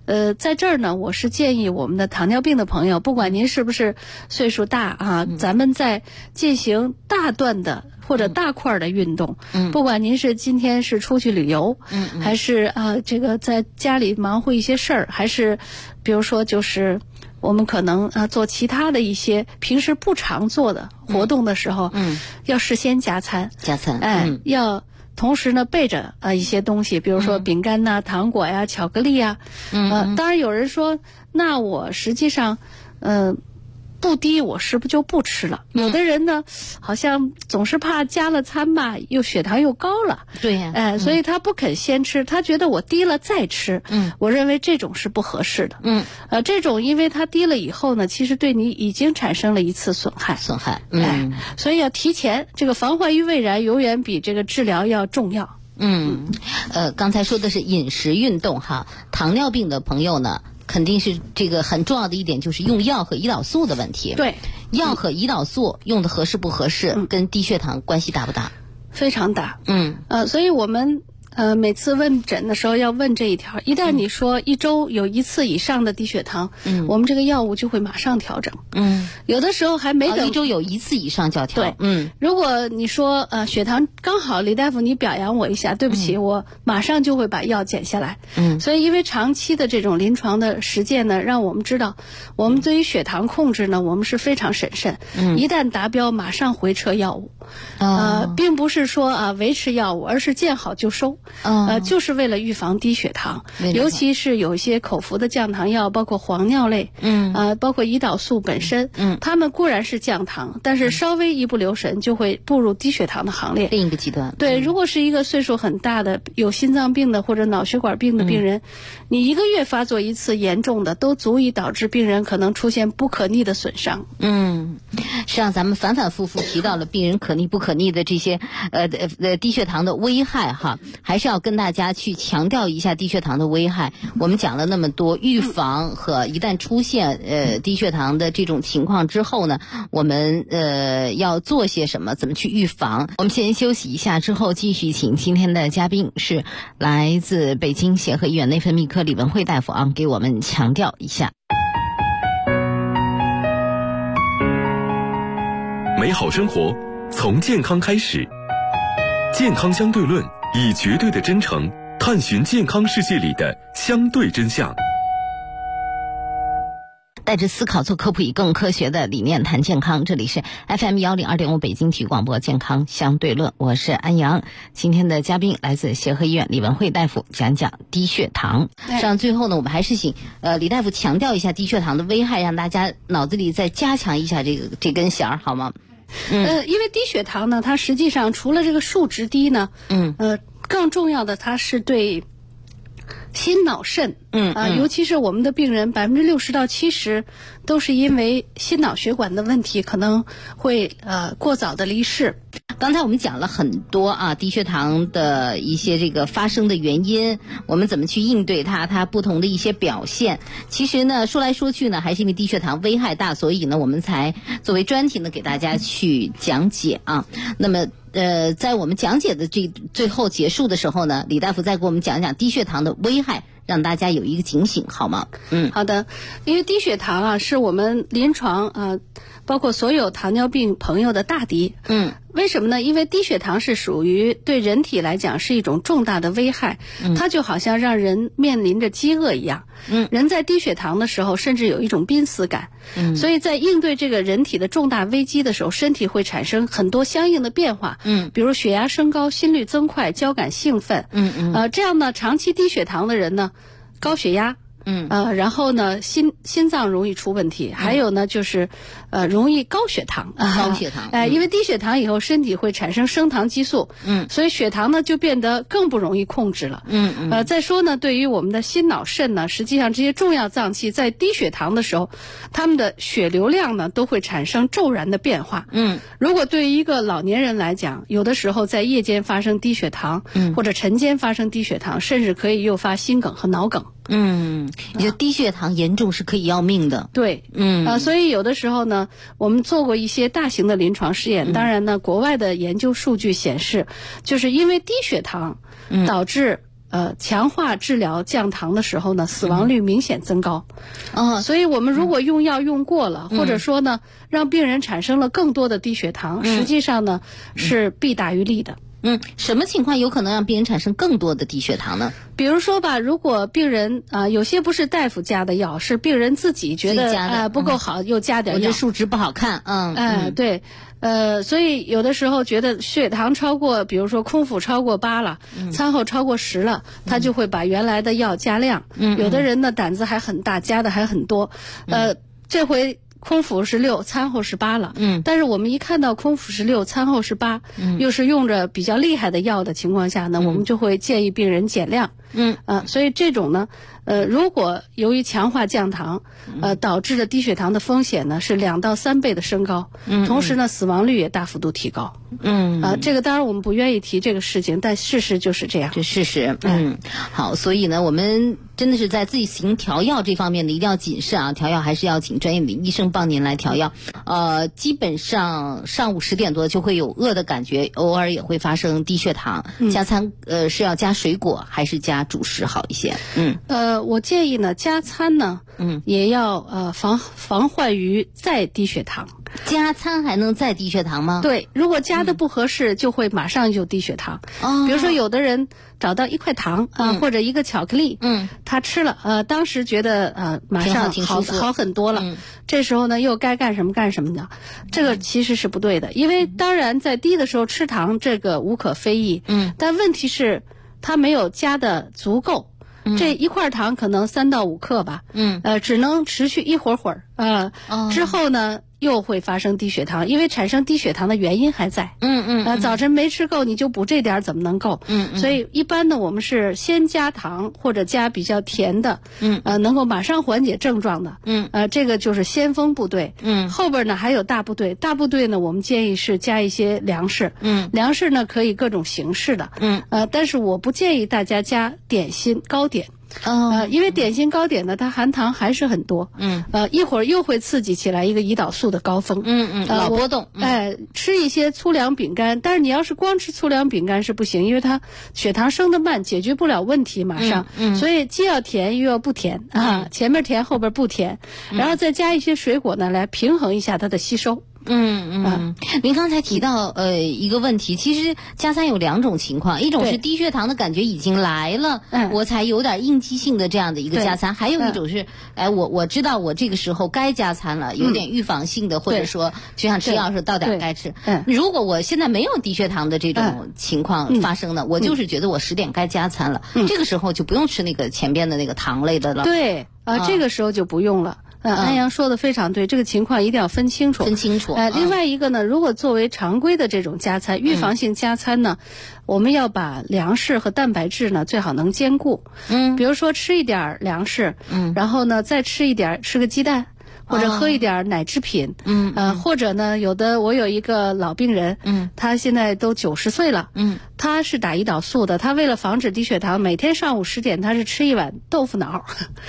S18: 在这儿呢，我是建议我们的糖尿病的朋友，不管您是不是岁数大啊，咱们在进行大段的或者大块的运动，不管您是今天是出去旅游，还是这个在家里忙活一些事儿，还是比如说就是我们可能做其他的一些平时不常做的活动的时候，要事先加餐，要同时呢备着一些东西，比如说饼干呐、糖果呀、巧克力呀，当然有人说，那我实际上不低，我是不是就不吃了？有的人呢，好像总是怕加了餐吧，又血糖又高了。
S17: 对呀，
S18: 所以他不肯先吃，他觉得我低了再吃。我认为这种是不合适的。这种因为他低了以后呢，其实对你已经产生了一次损害。所以要提前，这个防患于未然，永远比这个治疗要重要。
S17: 刚才说的是饮食运动哈，糖尿病的朋友呢，肯定是这个很重要的一点就是用药和胰岛素的问题。
S18: 对，
S17: 药和胰岛素用的合适不合适，跟低血糖关系大不大？
S18: 非常大。所以我们每次问诊的时候要问这一条，一旦你说一周有1次以上的低血糖，我们这个药物就会马上调整。有的时候还没等
S17: 1周有1次以上就要调。
S18: 对，如果你说血糖刚好李大夫你表扬我一下，对不起，我马上就会把药减下来。所以因为长期的这种临床的实践呢，让我们知道我们对于血糖控制呢，我们是非常审慎。一旦达标马上回撤药物。并不是说维持药物，而是见好就收。就是为了预防低血糖，尤其是有一些口服的降糖药，包括黄尿类，包括胰岛素本身，它们固然是降糖，但是稍微一不留神就会步入低血糖的行列。
S17: 另一个极端。
S18: 对，如果是一个岁数很大的有心脏病的或者脑血管病的病人，你1个月发作1次严重的，都足以导致病人可能出现不可逆的损伤。
S17: 实际上咱们反反复复提到了病人可逆不可逆的这些低血糖的危害哈，还是要跟大家去强调一下低血糖的危害。我们讲了那么多预防和一旦出现低血糖的这种情况之后呢，我们要做些什么，怎么去预防。我们先休息一下，之后继续请今天的嘉宾是来自北京协和医院内分泌科李文慧大夫给我们强调一下。
S2: 美好生活从健康开始，健康相对论以绝对的真诚探寻健康世界里的相对真相，
S17: 带着思考做科普，以更科学的理念谈健康。这里是 FM102.5 北京体育广播健康相对论，我是安阳。今天的嘉宾来自协和医院李文慧大夫，讲讲低血糖。上最后呢，我们还是请李大夫强调一下低血糖的危害，让大家脑子里再加强一下这根弦儿，好吗？
S18: 因为低血糖呢，它实际上除了这个数值低呢，更重要的它是对心脑肾，尤其是我们的病人60%到70%都是因为心脑血管的问题，可能会过早的离世。
S17: 刚才我们讲了很多低血糖的一些这个发生的原因，我们怎么去应对它不同的一些表现。其实呢，说来说去呢，还是因为低血糖危害大，所以呢，我们才作为专题呢给大家去讲解啊。那么在我们讲解的最后结束的时候呢，李大夫再给我们讲讲低血糖的危害，让大家有一个警醒，好吗？
S18: 好的。因为低血糖是我们临床包括所有糖尿病朋友的大敌。为什么呢？因为低血糖是属于对人体来讲是一种重大的危害，它就好像让人面临着饥饿一样。人在低血糖的时候，甚至有一种濒死感。所以在应对这个人体的重大危机的时候，身体会产生很多相应的变化。比如血压升高、心率增快、交感兴奋。这样呢，长期低血糖的人呢，高血压。然后呢，心脏容易出问题，还有呢就是容易高血糖。因为低血糖以后身体会产生升糖激素，所以血糖呢就变得更不容易控制了。再说呢，对于我们的心脑肾呢，实际上这些重要脏器在低血糖的时候，它们的血流量呢都会产生骤然的变化。如果对于一个老年人来讲，有的时候在夜间发生低血糖，或者晨间发生低血糖，甚至可以诱发心梗和脑梗。
S17: 你就低血糖严重是可以要命的。
S18: 对，所以有的时候呢，我们做过一些大型的临床试验，当然呢，国外的研究数据显示，就是因为低血糖导致强化治疗降糖的时候呢，死亡率明显增高。所以我们如果用药用过了，或者说呢，让病人产生了更多的低血糖，实际上呢是弊大于利的。
S17: 什么情况有可能让病人产生更多的低血糖呢？
S18: 比如说吧，如果病人有些不是大夫加的药，是病人自己觉得不够好，又加点药，
S17: 我这数值不好看。
S18: 对。所以有的时候觉得血糖超过，比如说空腹超过8了，餐后超过10了，他就会把原来的药加量。有的人呢胆子还很大，加的还很多。这回空腹是6，餐后是8了。但是我们一看到空腹是6，餐后是8，又是用着比较厉害的药的情况下呢，我们就会建议病人减量。所以这种呢，如果由于强化降糖，导致的低血糖的风险呢是2到3倍的升高，同时呢死亡率也大幅度提高。这个当然我们不愿意提这个事情，但事实就是这样。
S17: 这事实。好，所以呢，我们真的是在自己行调药这方面呢，一定要谨慎啊！调药还是要请专业的医生帮您来调药。基本上上午10点多就会有饿的感觉，偶尔也会发生低血糖。加餐是要加水果还是加主食好一些？
S18: 我建议呢，加餐呢，也要防患于再低血糖。
S17: 加餐还能再低血糖吗？
S18: 对，如果加的不合适，就会马上就低血糖。比如说有的人找到1块糖或者1个巧克力，他吃了，当时觉得马上好很多了。这时候呢，又该干什么干什么的，这个其实是不对的。因为当然在低的时候吃糖，这个无可非议。但问题是它没有加的足够。这1块糖可能3到5克吧，只能持续一会儿，之后呢又会发生低血糖，因为产生低血糖的原因还在。早晨没吃够，你就补这点怎么能够？所以一般呢，我们是先加糖或者加比较甜的，能够马上缓解症状的。这个就是先锋部队。后边呢还有大部队，大部队呢我们建议是加一些粮食。粮食呢可以各种形式的。但是我不建议大家加点心、糕点。因为点心糕点呢，它含糖还是很多。一会儿又会刺激起来一个胰岛素的高峰。
S17: 老波动。
S18: 吃一些粗粮饼干，但是你要是光吃粗粮饼干是不行，因为它血糖升得慢，解决不了问题马上。所以既要甜又要不甜前面甜后边不甜，然后再加一些水果呢来平衡一下它的吸收。
S17: 您刚才提到一个问题，其实加餐有2种情况，一种是低血糖的感觉已经来了，我才有点应激性的这样的一个加餐，还有一种是我知道我这个时候该加餐了，有点预防性的，或者说就像吃药是到点该吃。如果我现在没有低血糖的这种情况发生呢，我就是觉得我10点该加餐了，这个时候就不用吃那个前边的那个糖类的了。
S18: 对这个时候就不用了。安阳说的非常对，这个情况一定要分清楚。另外一个呢，如果作为常规的这种加餐，预防性加餐呢，我们要把粮食和蛋白质呢最好能兼顾。比如说吃一点粮食，然后呢再吃个鸡蛋。或者喝一点奶制品，或者呢，我有一个老病人，他现在都90岁了，他是打胰岛素的，他为了防止低血糖，每天上午10点他是吃一碗豆腐脑，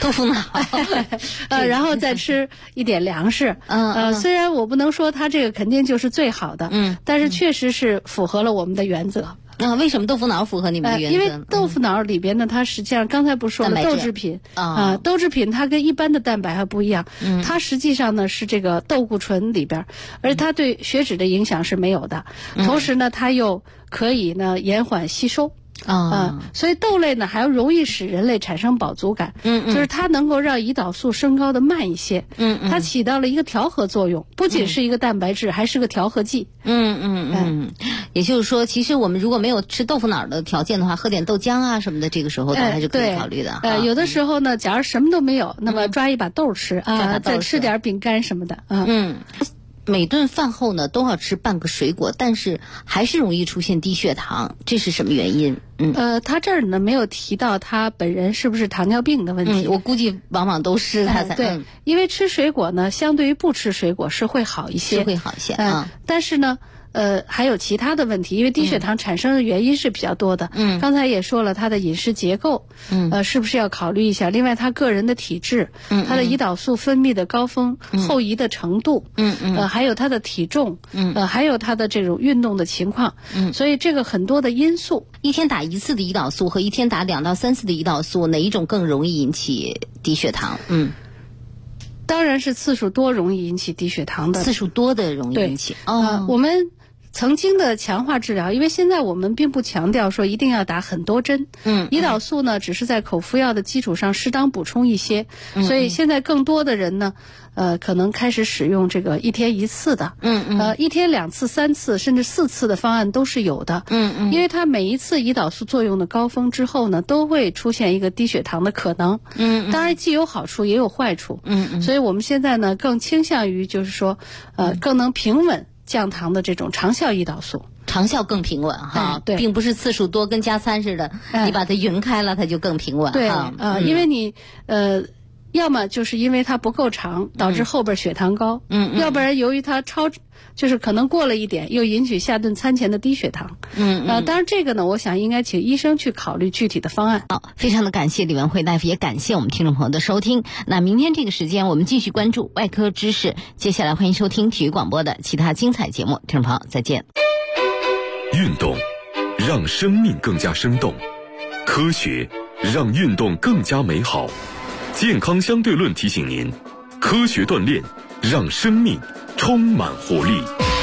S18: 然后再吃一点粮食，虽然我不能说他这个肯定就是最好的，但是确实是符合了我们的原则。
S17: 为什么豆腐脑符合你们的原则？
S18: 因为豆腐脑里边呢，它实际上刚才不是说了豆制品豆制品它跟一般的蛋白还不一样，它实际上呢是这个豆固醇里边，而它对血脂的影响是没有的，同时呢它又可以呢延缓吸收。所以豆类呢还容易使人类产生饱足感，就是它能够让胰岛素升高的慢一些，它起到了一个调和作用，不仅是一个蛋白质，还是个调和剂。
S17: 也就是说，其实我们如果没有吃豆腐脑的条件的话，喝点豆浆啊什么的，这个时候都还是可以考虑的。
S18: 有的时候呢，假如什么都没有，那么抓一把豆吃再吃点饼干什么的。
S17: 每顿饭后呢都要吃半个水果，但是还是容易出现低血糖，这是什么原因？
S18: 他这儿呢没有提到他本人是不是糖尿病的问题。
S17: 我估计往往都是他才
S18: 对，因为吃水果呢，相对于不吃水果是会好一些，
S17: 是会好一些
S18: 但是呢， 还有其他的问题，因为低血糖产生的原因是比较多的。刚才也说了，他的饮食结构，是不是要考虑一下？另外，他个人的体质，他的胰岛素分泌的高峰、后移的程度，还有他的体重，还有他的这种运动的情况，所以这个很多的因素。
S17: 一天打1次的胰岛素和一天打2到3次的胰岛素，哪一种更容易引起低血糖？
S18: 当然是次数多容易引起低血糖的，
S17: 次数多的容易引起。
S18: 我们曾经的强化治疗，因为现在我们并不强调说一定要打很多针，胰岛素呢只是在口服药的基础上适当补充一些，所以现在更多的人呢，可能开始使用这个1天1次的，1天2次、3次甚至4次的方案都是有的，因为它每一次胰岛素作用的高峰之后呢，都会出现一个低血糖的可能，当然既有好处也有坏处，所以我们现在呢更倾向于就是说，更能平稳降糖的这种长效胰岛素，
S17: 长效更平稳哈，
S18: 对，
S17: 并不是次数多跟加3似的，你把它匀开了，它就更平稳。
S18: 对因为你要么就是因为它不够长，导致后边血糖高，要不然由于它就是可能过了一点，又引起下顿餐前的低血糖。当然这个呢，我想应该请医生去考虑具体的方案。
S17: 好，非常的感谢李文慧大夫，也感谢我们听众朋友的收听。那明天这个时间，我们继续关注外科知识。接下来欢迎收听体育广播的其他精彩节目，听众朋友再见。
S2: 运动让生命更加生动，科学让运动更加美好。健康相对论提醒您，科学锻炼让生命充满活力。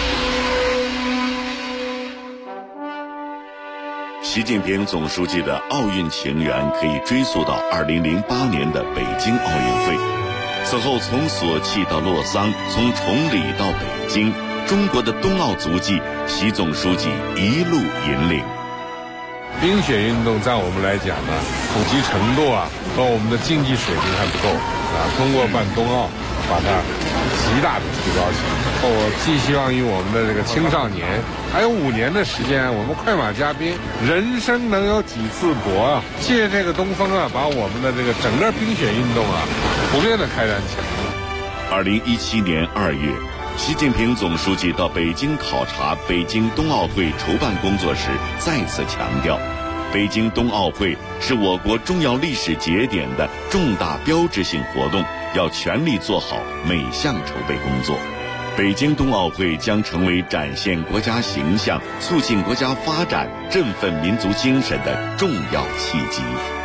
S2: 习近平总书记的奥运情缘可以追溯到2008年的北京奥运会。此后从索契到洛桑，从崇礼到北京，中国的冬奥足迹，习总书记一路引领。
S13: 冰雪运动在我们来讲呢，普及程度和我们的竞技水平还不够通过办冬奥把它极大的提高起来。我寄希望于我们的这个青少年，还有5年的时间，我们快马加鞭，人生能有几次搏借这个东风把我们的这个整个冰雪运动普遍的开展起来。
S2: 2017年2月，习近平总书记到北京考察北京冬奥会筹办工作时，再次强调，北京冬奥会是我国重要历史节点的重大标志性活动，要全力做好每项筹备工作。北京冬奥会将成为展现国家形象、促进国家发展、振奋民族精神的重要契机。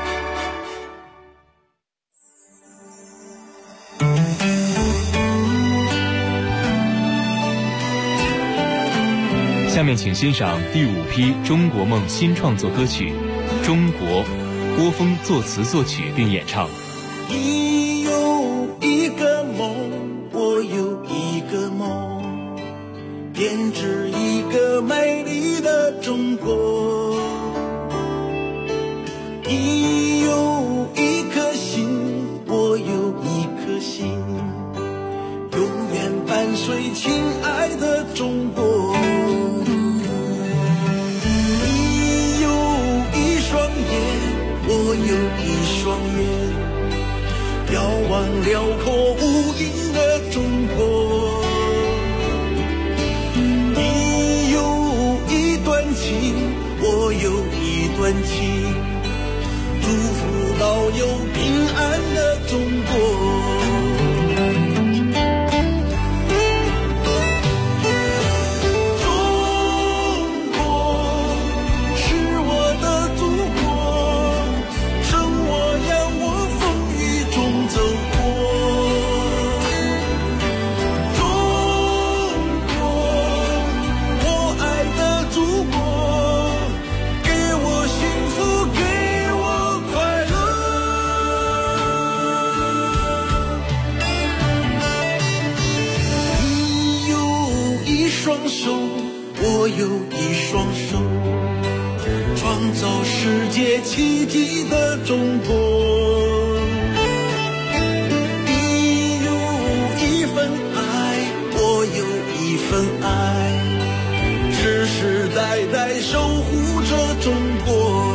S15: 下面请欣赏第5批中国梦新创作歌曲《中国》，郭峰作词作曲并演唱。
S3: 你有一个梦，我有一个梦，编织一个美丽的中国。你有一颗心，我有一颗心，永远伴随亲爱的中国。我有一双眼，遥望辽阔无垠的中国。你有一段情，我有一段情，祝福保佑平安的中国。我有一双手，创造世界奇迹的中国。你有一份爱，我有一份爱，世世代代守护着中国。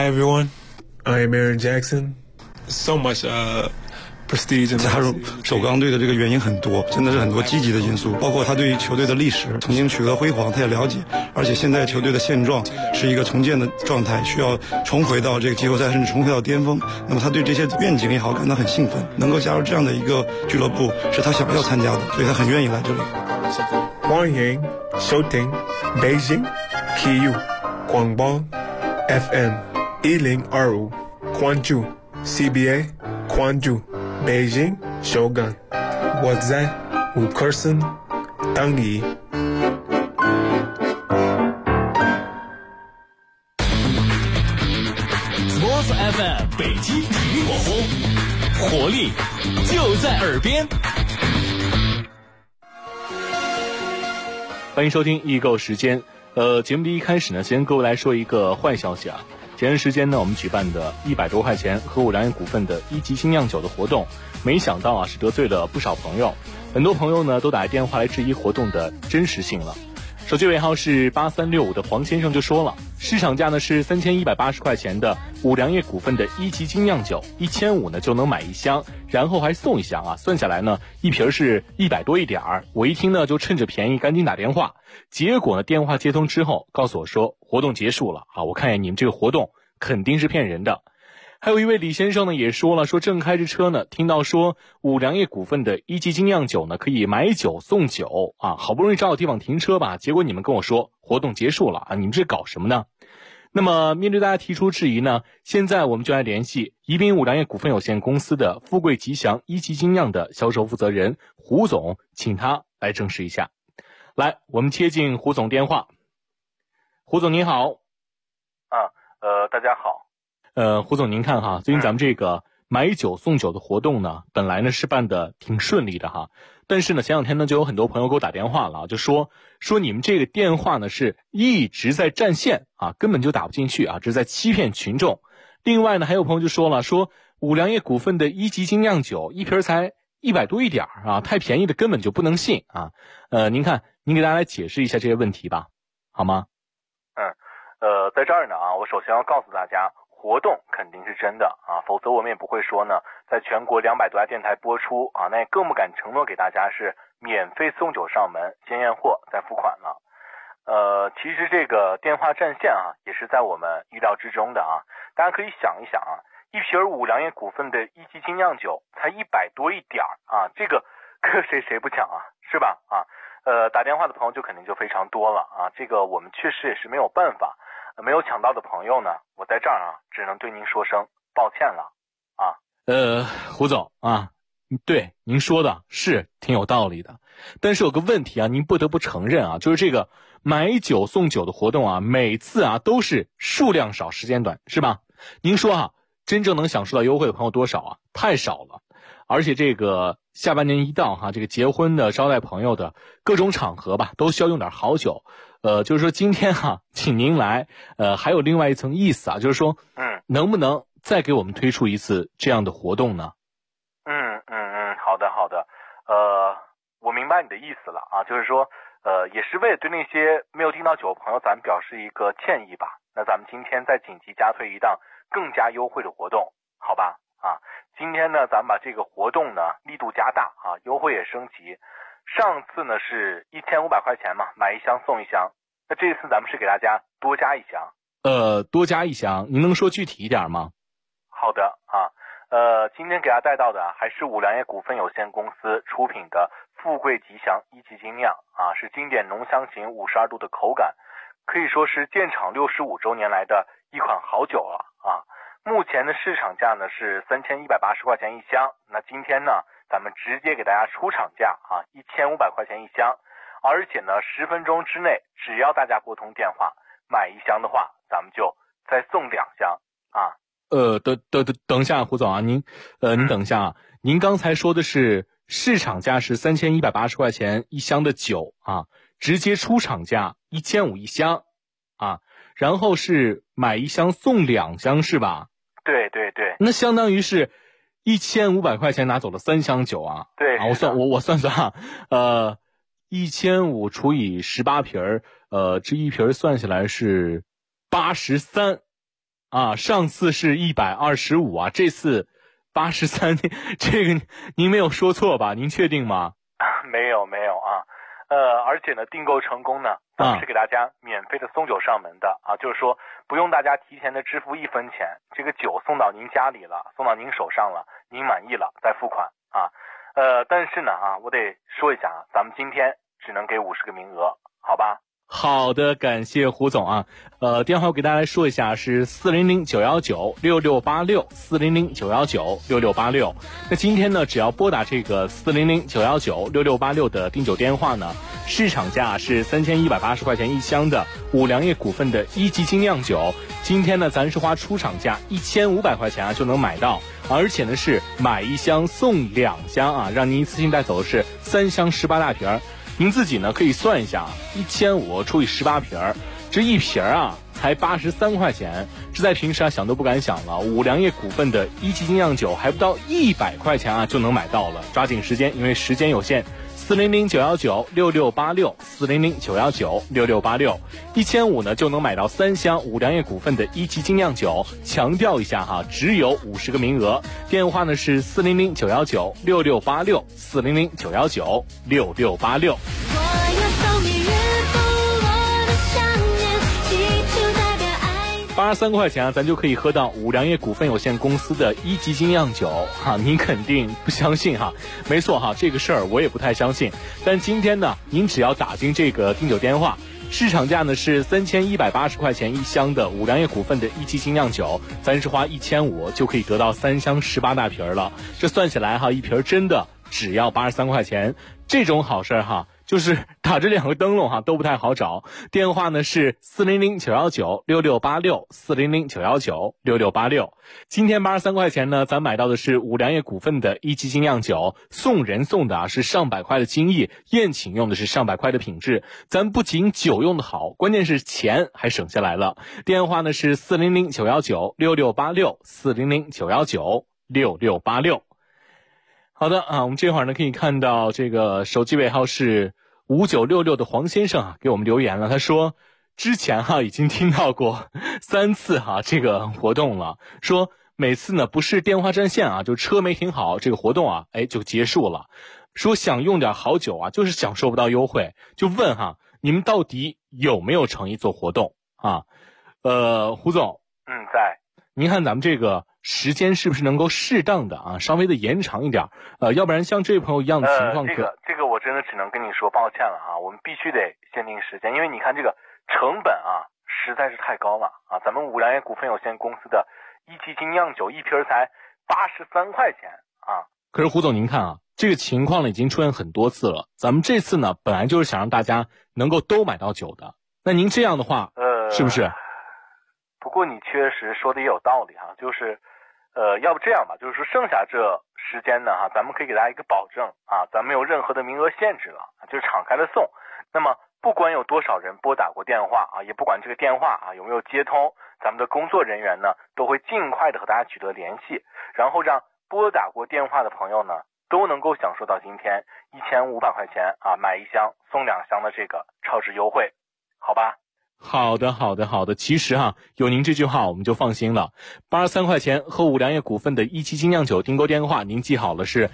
S19: Hi everyone, I'm Aaron Jackson. So much prestige.
S20: 加入首钢队的这个原因很多，真的是很多积极的因素，包括他对于球队的历史曾经取得辉煌，他也了解，而且现在球队的现状是一个重建的状态，需要重回到这个季后赛，甚至重回到巅峰。那么他对这些愿景也好感到很兴奋，能够加入这样的一个俱乐部是他想要参加的，所以他很愿意来这里。
S19: 欢迎收听北京体育广播 FM 1025，关注 CBA， 关注北京首钢，我在五棵松等你。
S15: Sports FM 北京体育广播，活力就在耳边。欢迎收听易购时间。节目的一开始呢，先跟各位来说一个坏消息啊。前段时间呢，我们举办的100多块钱和五粮液股份的1级精酿酒的活动，没想到啊是得罪了不少朋友，很多朋友呢都打电话来质疑活动的真实性了。手机尾号是8365的黄先生就说了，市场价呢是3180块钱的五粮液股份的1级精酿酒，1500呢就能买一箱，然后还送一箱啊，算下来呢一瓶是100多一点儿。我一听呢就趁着便宜赶紧打电话，结果呢电话接通之后告诉我说活动结束了啊，我看见你们这个活动肯定是骗人的。还有一位李先生呢也说了，说正开着车呢，听到说五粮液股份的1级精酿酒呢可以买酒送酒啊，好不容易找到地方停车吧，结果你们跟我说活动结束了啊，你们这搞什么呢？那么面对大家提出质疑呢，现在我们就来联系宜宾五粮液股份有限公司的富贵吉祥1级精酿的销售负责人胡总，请他来证实一下。来，我们接进胡总电话。胡总您好。
S21: 大家好。
S15: 胡总您看哈，最近咱们这个买酒送酒的活动呢，本来呢是办的挺顺利的哈，但是呢前两天呢就有很多朋友给我打电话了，就说你们这个电话呢是一直在占线啊，根本就打不进去啊，这是在欺骗群众。另外呢还有朋友就说了，说五粮液股份的1级精酿酒一瓶才100多一点啊，太便宜的根本就不能信啊。您看您给大家来解释一下这些问题吧，好吗？
S21: 在这儿呢啊，我首先要告诉大家，活动肯定是真的啊，否则我们也不会说呢，在全国200多家电台播出啊，那也更不敢承诺给大家是免费送酒上门，先验货再付款了。其实这个电话占线啊，也是在我们预料之中的啊。大家可以想一想啊，一瓶五粮液股份的1级精酿酒才100多一点啊，这个可谁不抢啊，是吧？啊，打电话的朋友就肯定就非常多了啊，这个我们确实也是没有办法。没有抢到的朋友呢，我在这儿啊，只能对您说声抱歉了啊。
S15: 胡总啊，对您说的是挺有道理的，但是有个问题啊，您不得不承认啊，就是这个买酒送酒的活动啊，每次啊都是数量少时间短，是吧？您说啊，真正能享受到优惠的朋友多少啊？太少了。而且这个下半年一到哈，这个结婚的、招待朋友的各种场合吧，都需要用点好酒。就是说今天哈，请您来，还有另外一层意思啊，就是说，能不能再给我们推出一次这样的活动呢？
S21: 好的，我明白你的意思了啊，就是说，也是为了对那些没有订到酒的朋友，咱们表示一个歉意吧。那咱们今天再紧急加推一档更加优惠的活动，好吧？啊，今天呢，咱们把这个活动呢力度加大啊，优惠也升级。上次呢是1500块钱嘛，买一箱送一箱。那这次咱们是给大家多加一箱。
S15: 多加一箱，您能说具体一点吗？
S21: 好的啊，今天给大家带到的还是五粮液股份有限公司出品的富贵吉祥1级精酿啊，是经典浓香型52度的口感，可以说是建厂65周年来的一款好酒了啊。目前的市场价呢是3180块钱一箱，那今天呢咱们直接给大家出厂价啊，1500块钱一箱，而且呢10分钟之内，只要大家拨通电话买一箱的话，咱们就再送2箱啊。
S15: 等一下，胡总啊，您等一下啊，您刚才说的是市场价是3180块钱一箱的酒啊，直接出厂价1500一箱啊，然后是买一箱送2箱是吧？
S21: 对，
S15: 那相当于是1500块钱拿走了3箱酒啊。
S21: 对
S15: 啊，我算算啊，1500除以18瓶这一瓶算下来是83 啊，上次是125啊，这次83，这个您没有说错吧？您确定吗？
S21: 没有啊，而且呢，订购成功呢，咱们是给大家免费的送酒上门的啊，就是说不用大家提前的支付1分钱，这个酒送到您家里了，送到您手上了，您满意了再付款啊。但是呢我得说一下啊，咱们今天只能给50个名额，好吧？
S15: 好的，感谢胡总啊。电话我给大家来说一下，是400-919-6686，400-919-6686。那今天呢，只要拨打这个400-919-6686的订酒电话呢，市场价是3180块钱一箱的五粮液股份的1级精酿酒，今天呢，咱是花出厂价1500块钱啊就能买到，而且呢是买1箱送2箱啊，让您一次性带走的是3箱18大瓶。您自己呢可以算一下，1500除以18瓶，这一瓶啊才83块钱，这在平时啊想都不敢想了。五粮液股份的1级精酿酒还不到100块钱啊就能买到了，抓紧时间，因为时间有限。400-919-6686，400-919-6686，1500呢就能买到3箱五粮液股份的1级精酿酒。强调一下哈，只有50个名额。电话呢是400-919-6686，400-919-6686。83块钱啊，咱就可以喝到五粮液股份有限公司的1级精酿酒哈，您肯定不相信哈？没错哈，这个事儿我也不太相信。但今天呢，您只要打进这个订酒电话，市场价呢是3180块钱一箱的五粮液股份的1级精酿酒，咱是花1500就可以得到3箱18大瓶了。这算起来哈，一瓶真的只要83块钱，这种好事哈。就是打这2个灯笼哈都不太好找，电话呢是400-919-6686，400-919-6686。今天83块钱呢，咱买到的是五粮液股份的1级精酿酒，送人送的是上百块的精益，宴请用的是上百块的品质。咱不仅酒用的好，关键是钱还省下来了。电话呢是400-919-6686，400-919-6686。好的啊，我们这会儿呢可以看到这个手机尾号是5966的黄先生啊给我们留言了，他说之前已经听到过3次这个活动了，说每次呢不是电话占线啊，就车没停好，这个活动就结束了。说想用点好酒就是享受不到优惠，就问你们到底有没有诚意做活动啊？胡总，
S21: 在。
S15: 您看咱们这个时间是不是能够适当的稍微的延长一点？要不然像这位朋友一样的情况，
S21: 这个我真的只能跟你说抱歉了我们必须得限定时间，因为你看这个成本实在是太高了咱们五粮液股份有限公司的1级精酿酒一瓶才83块钱
S15: 可是胡总您看这个情况呢已经出现很多次了，咱们这次呢本来就是想让大家能够都买到酒的，那您这样的话是不是？
S21: 不过你确实说的也有道理就是要不这样吧，就是说剩下这时间呢咱们可以给大家一个保证咱没有任何的名额限制了，就是敞开的送。那么不管有多少人拨打过电话也不管这个电话有没有接通，咱们的工作人员呢都会尽快的和大家取得联系，然后让拨打过电话的朋友呢都能够享受到今天1500块钱买1箱送2箱的这个超值优惠，好吧？
S15: 好的。其实有您这句话我们就放心了。83块钱和五粮液股份的1级精酿酒订购电话您记好了，是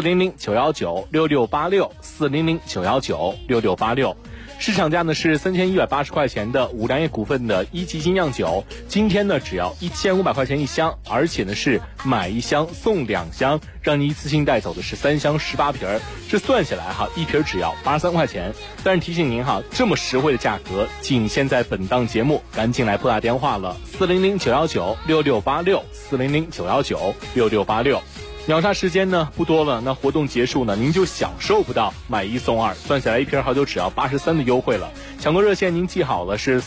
S15: 400-919-6686，400-919-6686。市场价呢是3180块钱的五粮液股份的1级精酿酒，今天呢只要1500块钱一箱，而且呢是买1箱送2箱，让你一次性带走的是3箱18瓶，这算下来一瓶只要83块钱。但是提醒您这么实惠的价格仅限在本档节目，赶紧来拨打电话了，400-919-6686，400-919-6686。秒杀时间呢不多了，那活动结束呢您就享受不到买1送2，算下来一瓶好酒只要83的优惠了。抢购热线您记好了，是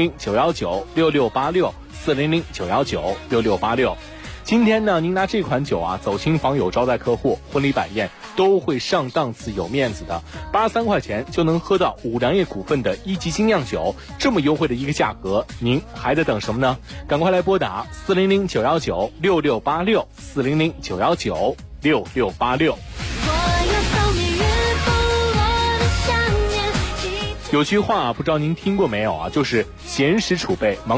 S15: 400-919-6686，400-919-6686。今天呢您拿这款酒走亲访友招待客户，婚礼摆宴都会上档次有面子的，83块钱就能喝到五粮液股份的1级精酿酒，这么优惠的一个价格，您还在等什么呢？赶快来拨打400-919-6686，400-919-6686。有句话不知道您听过没有就是闲时储备忙